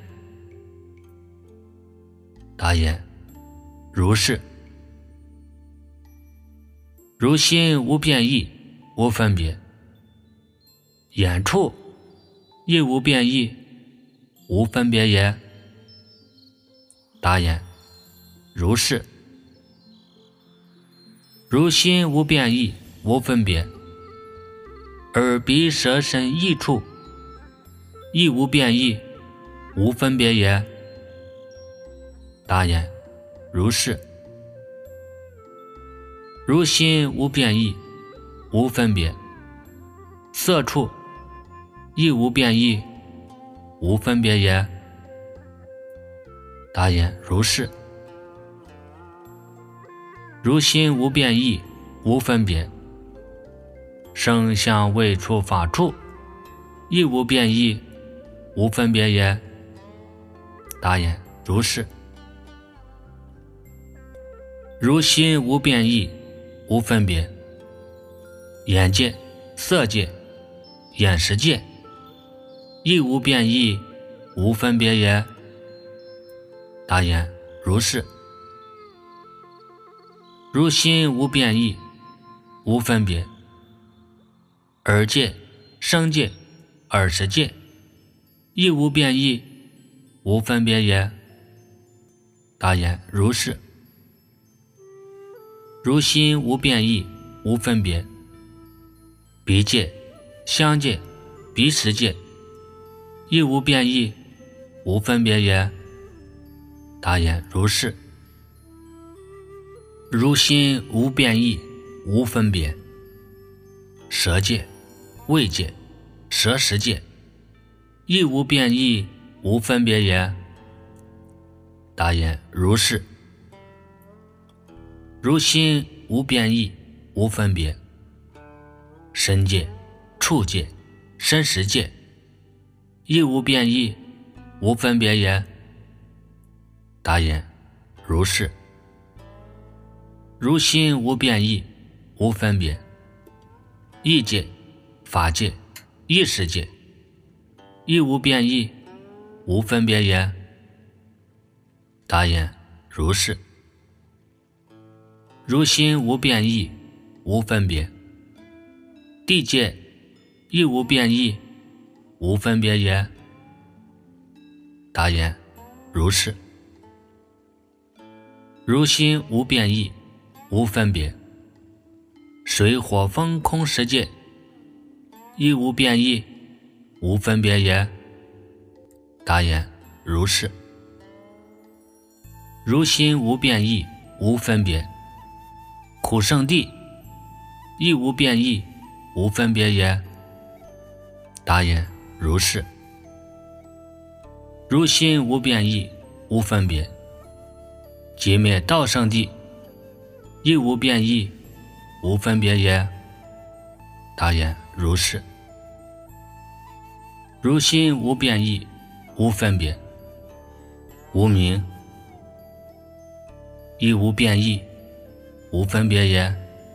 答言：如是。 如心无变异，无分别。眼处亦无变异，无分别也。答言：如是。如心无变异，无分别。耳鼻舌身意处亦无变异，无分别也。答言：如是。如心无变异，无分别。色处亦无变异，无分别也。答言：如是。如心无变异，无分别。声香味触法处亦无变异，无分别也。答言：如是。如心无变异，无分别。眼界、色界、眼识界亦无变异，无分别也。答言：如是。如心无变异，无分别。耳界、声界、耳识界亦无变异，无分别也。答言：如是。如心无变异，无分别。鼻界、香界、鼻识界亦无变异，无分别也。答言：如是。如心无变异，无分别。舌界、味界、舌识界亦无变异，无分别也。答言：如是。如心无变异，无分别。身界、触界、身识界亦无变异，无分别也。答言：如是。如心无变异，无分别。意界、法界、意识界亦无变异，无分别也。答言：如是。如心无变异，无分别。地界亦无变异，无分别也。答言：如是。如心无变异，无分别。水火风空识界亦无变异，无分别也。答言：如是。如心无变异，无分别。苦圣地亦无变异，无分别也。答言：如是。如心无变异，无分别。寂灭道圣地亦无变异，无分别也。答言：如是。如心无变异，无分别。无明亦无变异，无分别也。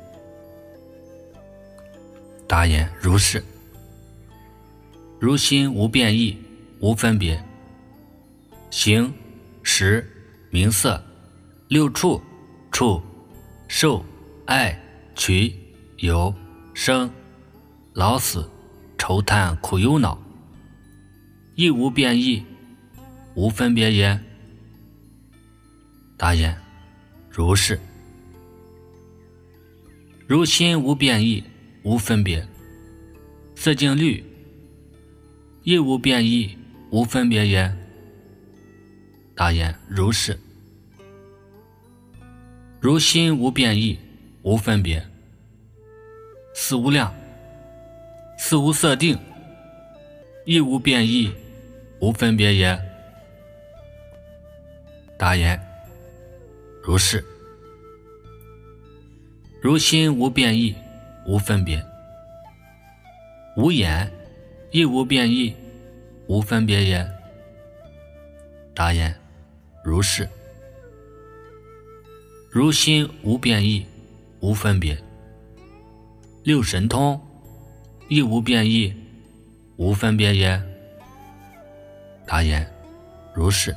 答言：如是。如心无变异，无分别。形、识、名色、六处、触、受、爱、取、有、生、老死、愁叹苦忧恼亦无变异，无分别也。答言：如是。如心无变异，无分别。色境律亦无变异，无分别也。答言：如是。如心无变异，无分别。四无量、四无色定亦无变异，无分别也。答言：如是。如心无变异，无分别。无眼亦无变异，无分别也。答言：如是。如心无变异，无分别。六神通亦无变异，无分别也。答言：如是。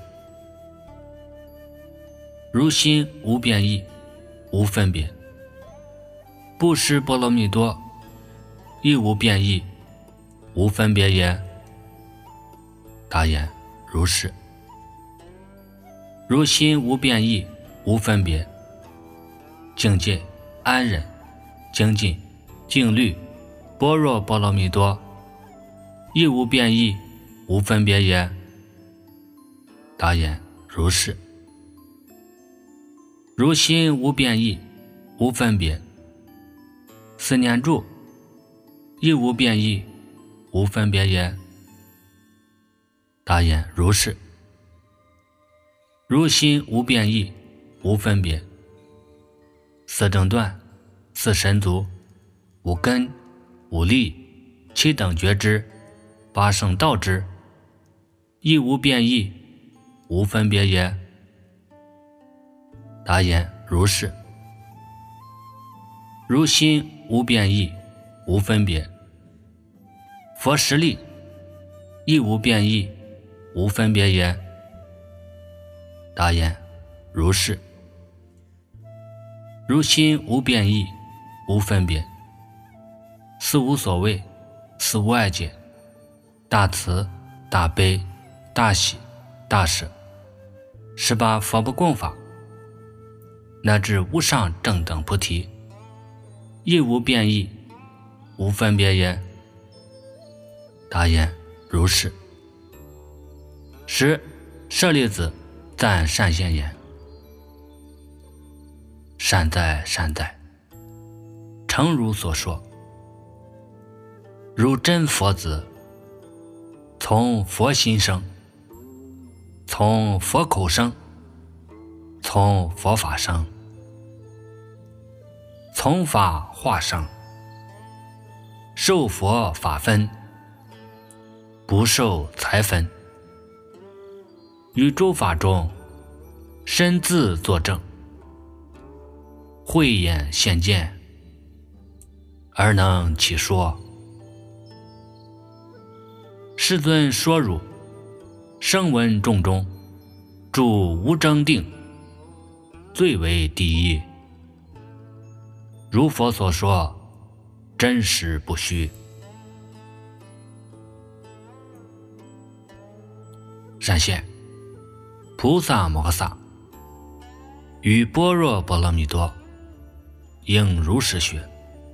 如心无变异，无分别。 不识波罗蜜多，亦无变异，无分别也。答言：如是。如心无变异，无分别，境界安忍、精进、静虑、般若波罗蜜多，亦无变异，无分别也。答言：如是。如心无变异，无分别，四念住，亦无变异，无分别也。答言：如是。如心无变异，无分别，四正断、四神足、五根、五力、七等觉知、八圣道知，亦无变异，无分别也。答言：如是。如心无变异，无分别，佛实力亦无变异，无分别也。答言：如是。如心无变异，无分别，四无所谓，四无碍解，大慈、大悲、大喜、大舍，十八佛不共法，乃至无上正等菩提，亦无变异，无分别也。答言：如是。十舍利子赞善现言：善哉善哉，诚如所说，如真佛子，从佛心生，从佛口生，从佛法生，从法化生，受佛法分，不受财分，于诸法中身自作证，慧眼现见，而能起说。世尊说汝声闻众中，住无争定，最为第一。如佛所说，真实不虚。善现菩萨摩诃萨于般若波罗蜜多应如是学。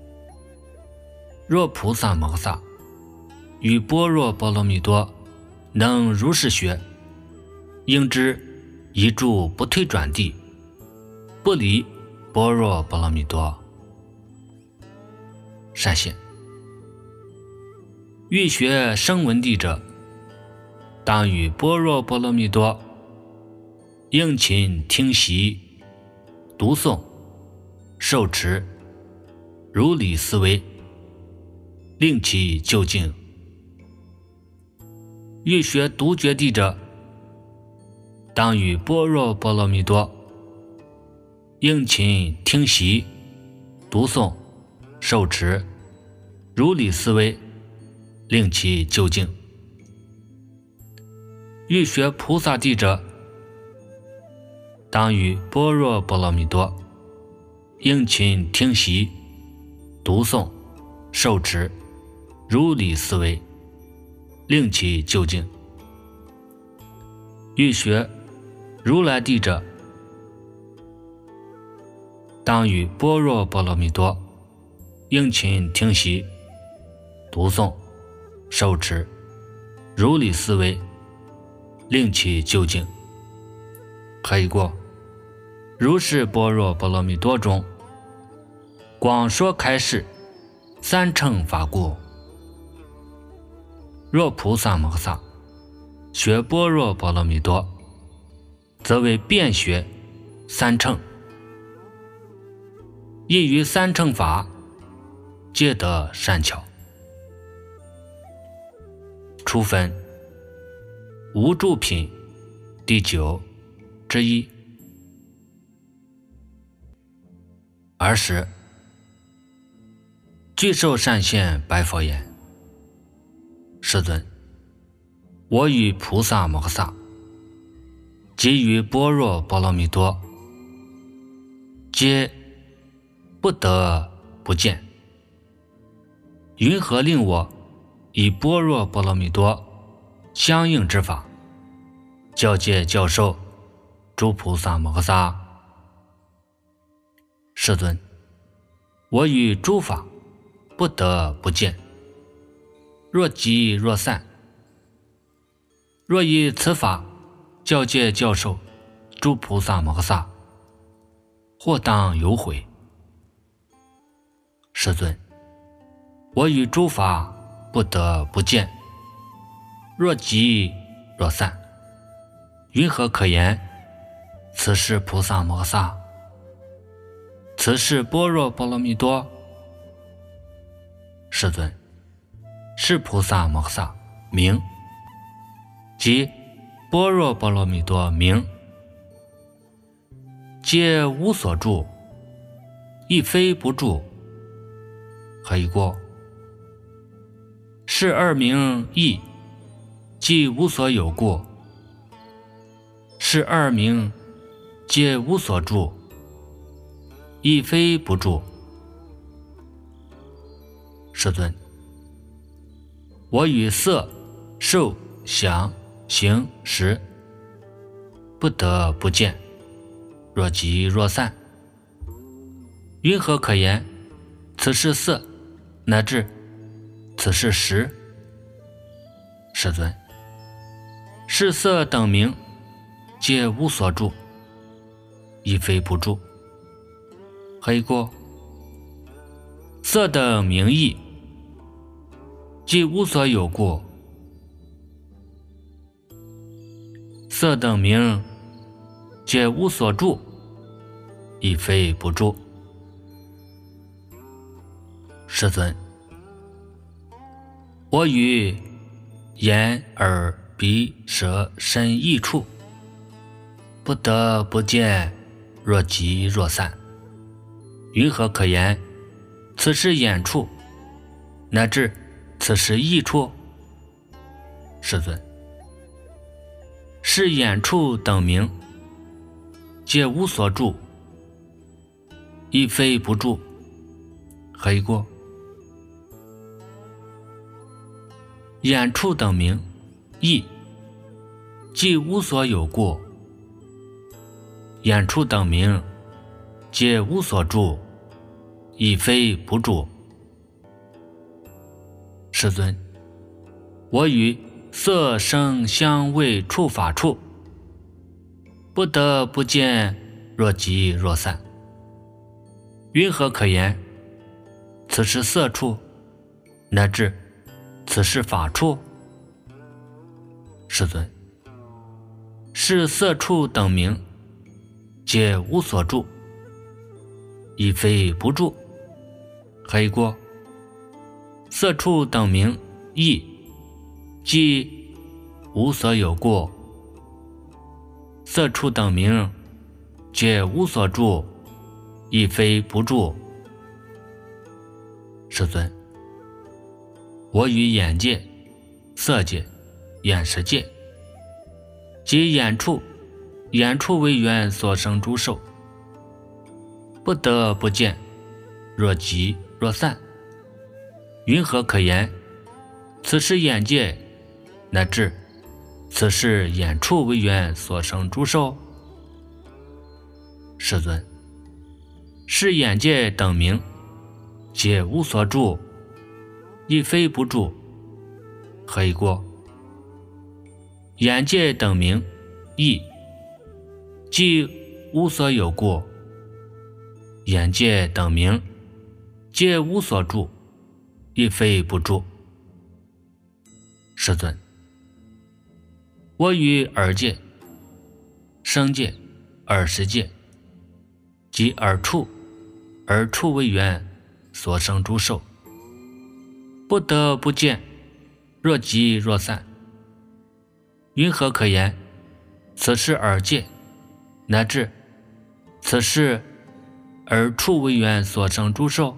若菩萨摩诃萨于般若波罗蜜多能如是学，应知一住不退转地，不离般若波罗蜜多。善现欲学声闻地者，当于般若波罗蜜多应勤听习、读诵、受持，如理思维，令其究竟。欲学独觉地者，当于般若波罗蜜多应勤听习、读诵、受持，如理思维，令其究竟。欲学菩萨地者，当于般若波罗蜜多应勤听习、读诵、受持，如理思维，令其究竟。欲学如来地者，当于般若波罗蜜多应勤听习、读诵、受持，如理思维，令其究竟。可以过如是般若波罗蜜多中，广说开示三乘法故。若菩萨摩诃萨学般若波罗蜜多，则为遍学三乘，亦于三乘法皆得善巧。初分无住品第九之一。尔时具受善现白佛言：世尊，我与菩萨摩诃萨即于般若波罗蜜多，皆不得不见。云何令我以般若波罗蜜多相应之法，教诫教授诸菩萨摩诃萨？世尊，我与诸法不得不见，若即若散。若以此法教诫教授诸菩萨摩诃萨，或当有悔。世尊，我与诸法不得不见，若即若散，云何可言？此是菩萨摩诃萨，此是般若波罗蜜多。世尊，是菩萨摩诃萨名，即般若波罗蜜多名，皆无所住，亦非不住，何以过？是二名亦，即无所有故；是二名，皆无所住，亦非不住。世尊，我与色、受、想、行、识不得不见，若即若散，云何可言？此是色，乃至此是识。世尊，是色等名，皆无所住，亦非不住，何以故？色等名义，即无所有故；色等名，皆无所住，亦非不住。世尊，我与眼、耳、鼻、舌、身、意处不得不见，若即若散，云何可言？此是眼处，乃至此是意处。世尊，是眼处等名，皆无所住，亦非不住，何以故？眼处等名义，即无所有故；眼处等名，皆无所住，亦非不住。世尊，我与色声香味触法处不得不见，若即若散，云何可言？此是色处，乃至此是法处。世尊，是色处等名，皆无所住，亦非不住，何以故？色处等名义，即无所有故；色处等名，皆无所住，亦非不住。世尊，我与眼界、色界、眼识界，即眼处、眼处为缘所生诸受，不得不见，若即若散，云何可言？此是眼界，乃至此是眼处为缘所生诸受。世尊，是眼界等名，皆无所住，亦非不住，何以故？眼界等名义，即无所有故；眼界等名，皆无所住，亦非不住。世尊，我与耳界、声界、耳识界，即耳处、耳处为缘所生诸受，不得不见，若即若散，云何可言？此是耳界，乃至此是耳处为缘所生诸受。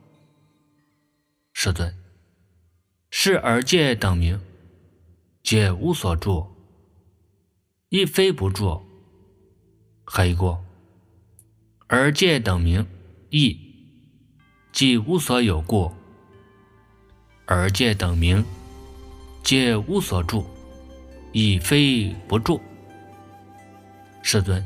世尊，是耳界等名，皆无所住，亦非不住，何以故？耳界等名义， 即无所有故，二界等名，皆无所住，亦非不住。世尊，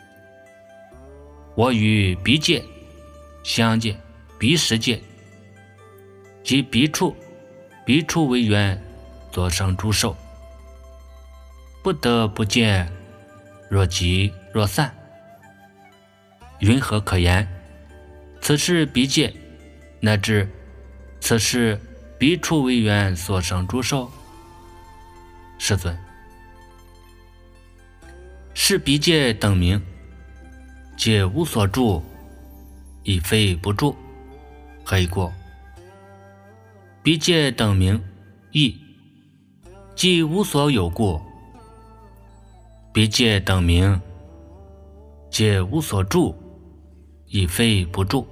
我与彼界、相界、彼时界及彼处、彼处为缘所生诸受，不得不见，若即若散。云何可言？此是彼界乃至此是彼处为缘所生诸受。世尊，是彼界等名，皆无所住，亦非不住。何以故？彼界等名亦即无所有故，彼界等名皆无所住，亦非不住。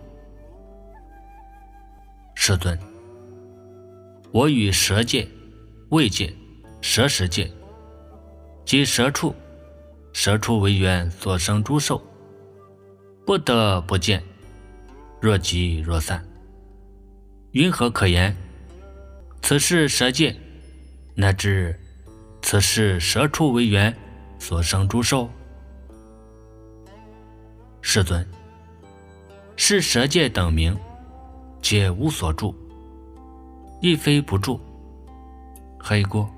世尊，我与舌界、味界、舌识界及舌处、舌处为缘所生诸受，不得不见，若即若散。云何可言？此是舌界乃至此是舌处为缘所生诸受。世尊，是舌界等名，皆无所住，亦非不住。何以故？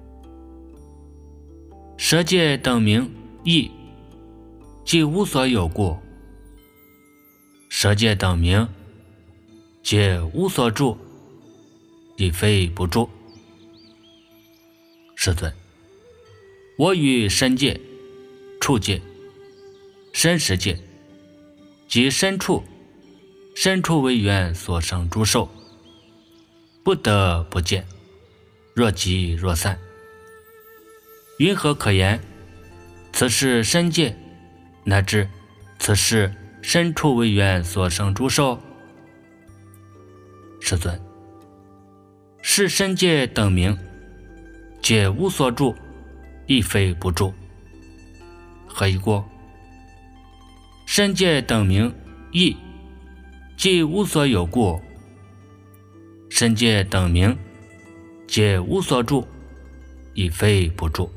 舌界等名亦即无所有故，舌界等名皆无所住，亦非不住。世尊，我与身界、处界、身识界及身处、身处为缘所生诸受，不得不见，若即若散。云何可言？此是身界乃至此是身处为缘所生诸受。世尊，是身界等名，皆无所住，亦非不住。何以故？身界等名亦即无所有故，身界等名皆无所住，亦非不住。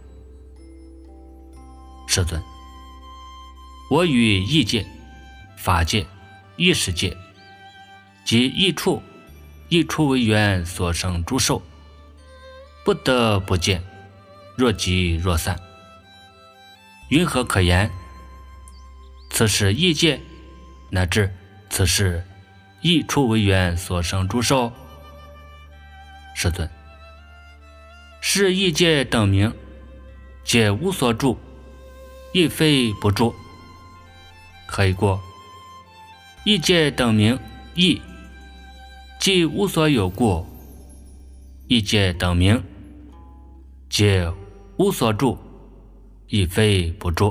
世尊，我与意界、法界、意识界及意处、意处为缘所生诸受，不得不见，若即若散。云何可言？此是意界乃至此是意处为缘所生诸受。世尊，是意界等名，皆无所住，亦非不住。何以故？意界等名亦即无所有故，意界等名皆无所住，亦非不住。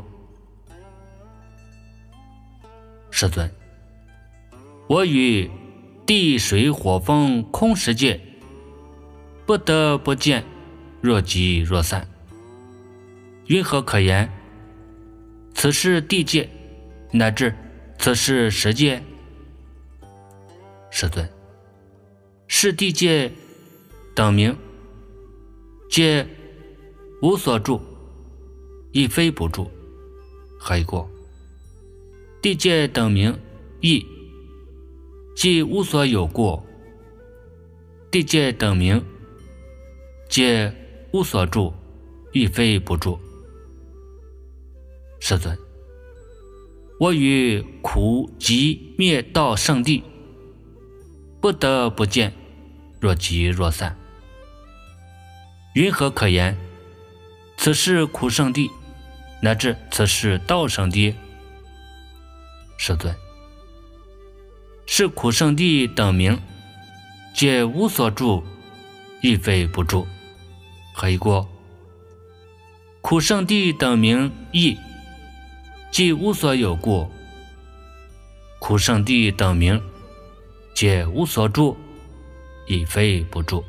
世尊，我与地水火风空识界不得不见，若即若散。云何可言？此是地界乃至此是识界。世尊，是地界等名，皆无所住，亦非不住。何以故？地界等名亦即无所有故，地界等名皆无所住，亦非不住。世尊，我与苦集灭道圣地不得不见，若即若散。云何可言？此是苦圣地乃至此是道圣地。世尊，是苦圣地等名，皆无所住，亦非不住。何以故？苦圣地等名亦即无所有故，苦圣地等名皆无所住，亦非不住。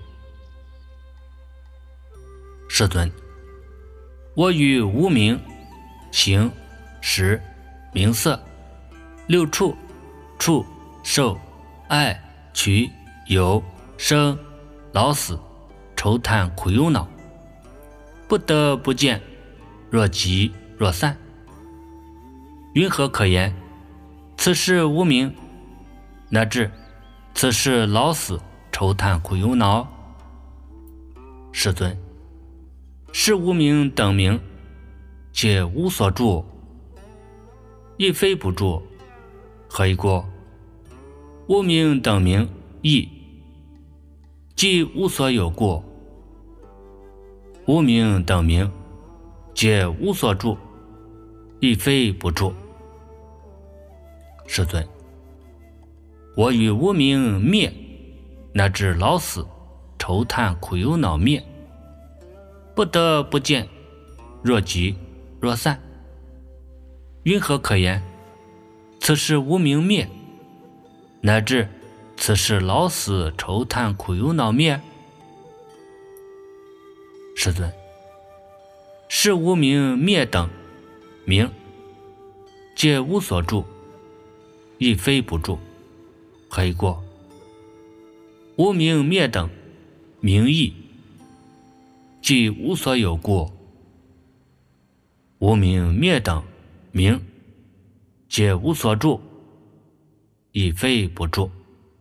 世尊，我与无明、行、识、名色、六处、触、受、爱、 取、有、生、老死、愁叹苦忧恼，不得不见，若即若散。云何可言？此事无名，乃至此事老死、愁叹苦忧恼。世尊，是无名等名，皆无所住，亦非不住，何以故？无名等名亦即无所有故，无名等名皆无所住，亦非不住。世尊，我与无名灭，乃至老死、愁叹苦忧恼灭，不得不见，若即若散。云何可言？此事无名灭，乃至此事老死、愁叹苦忧恼灭。世尊，是无名灭等名，皆无所住，亦非不住，何以故？无名灭等名亦即无所有故，无名灭等名皆无所住，亦非不住。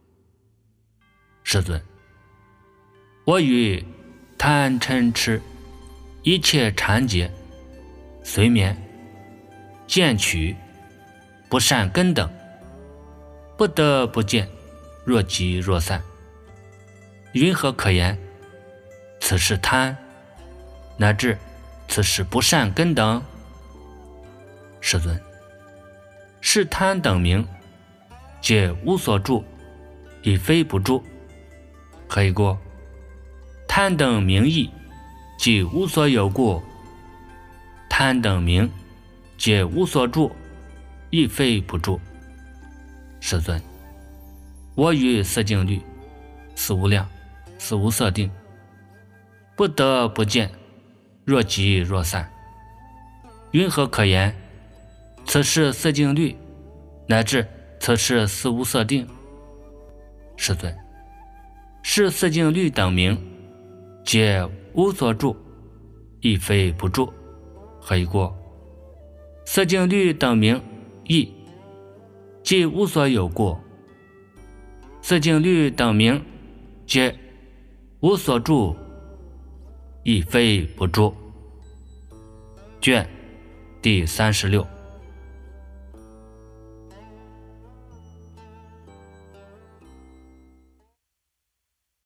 世尊，我与贪嗔痴一切缠结、随眠、见取、不善根等，不得不见，若即若散。云何可言？此是贪，乃至此是不善根等。世尊，是贪等名，皆无所住，亦非不住，何以故？贪等名亦即无所有故，贪等名皆无所住，亦非不住。世尊，我与色境律、思无量、思无色定，不得不见，若即若散。云何可言？此是色境律，乃至此是思无色定。世尊，是色境律等名，皆无所住，亦非不住，何以故？色境律等名亦即无所有故，色境律等名皆无所住，亦非不住。卷第三十六。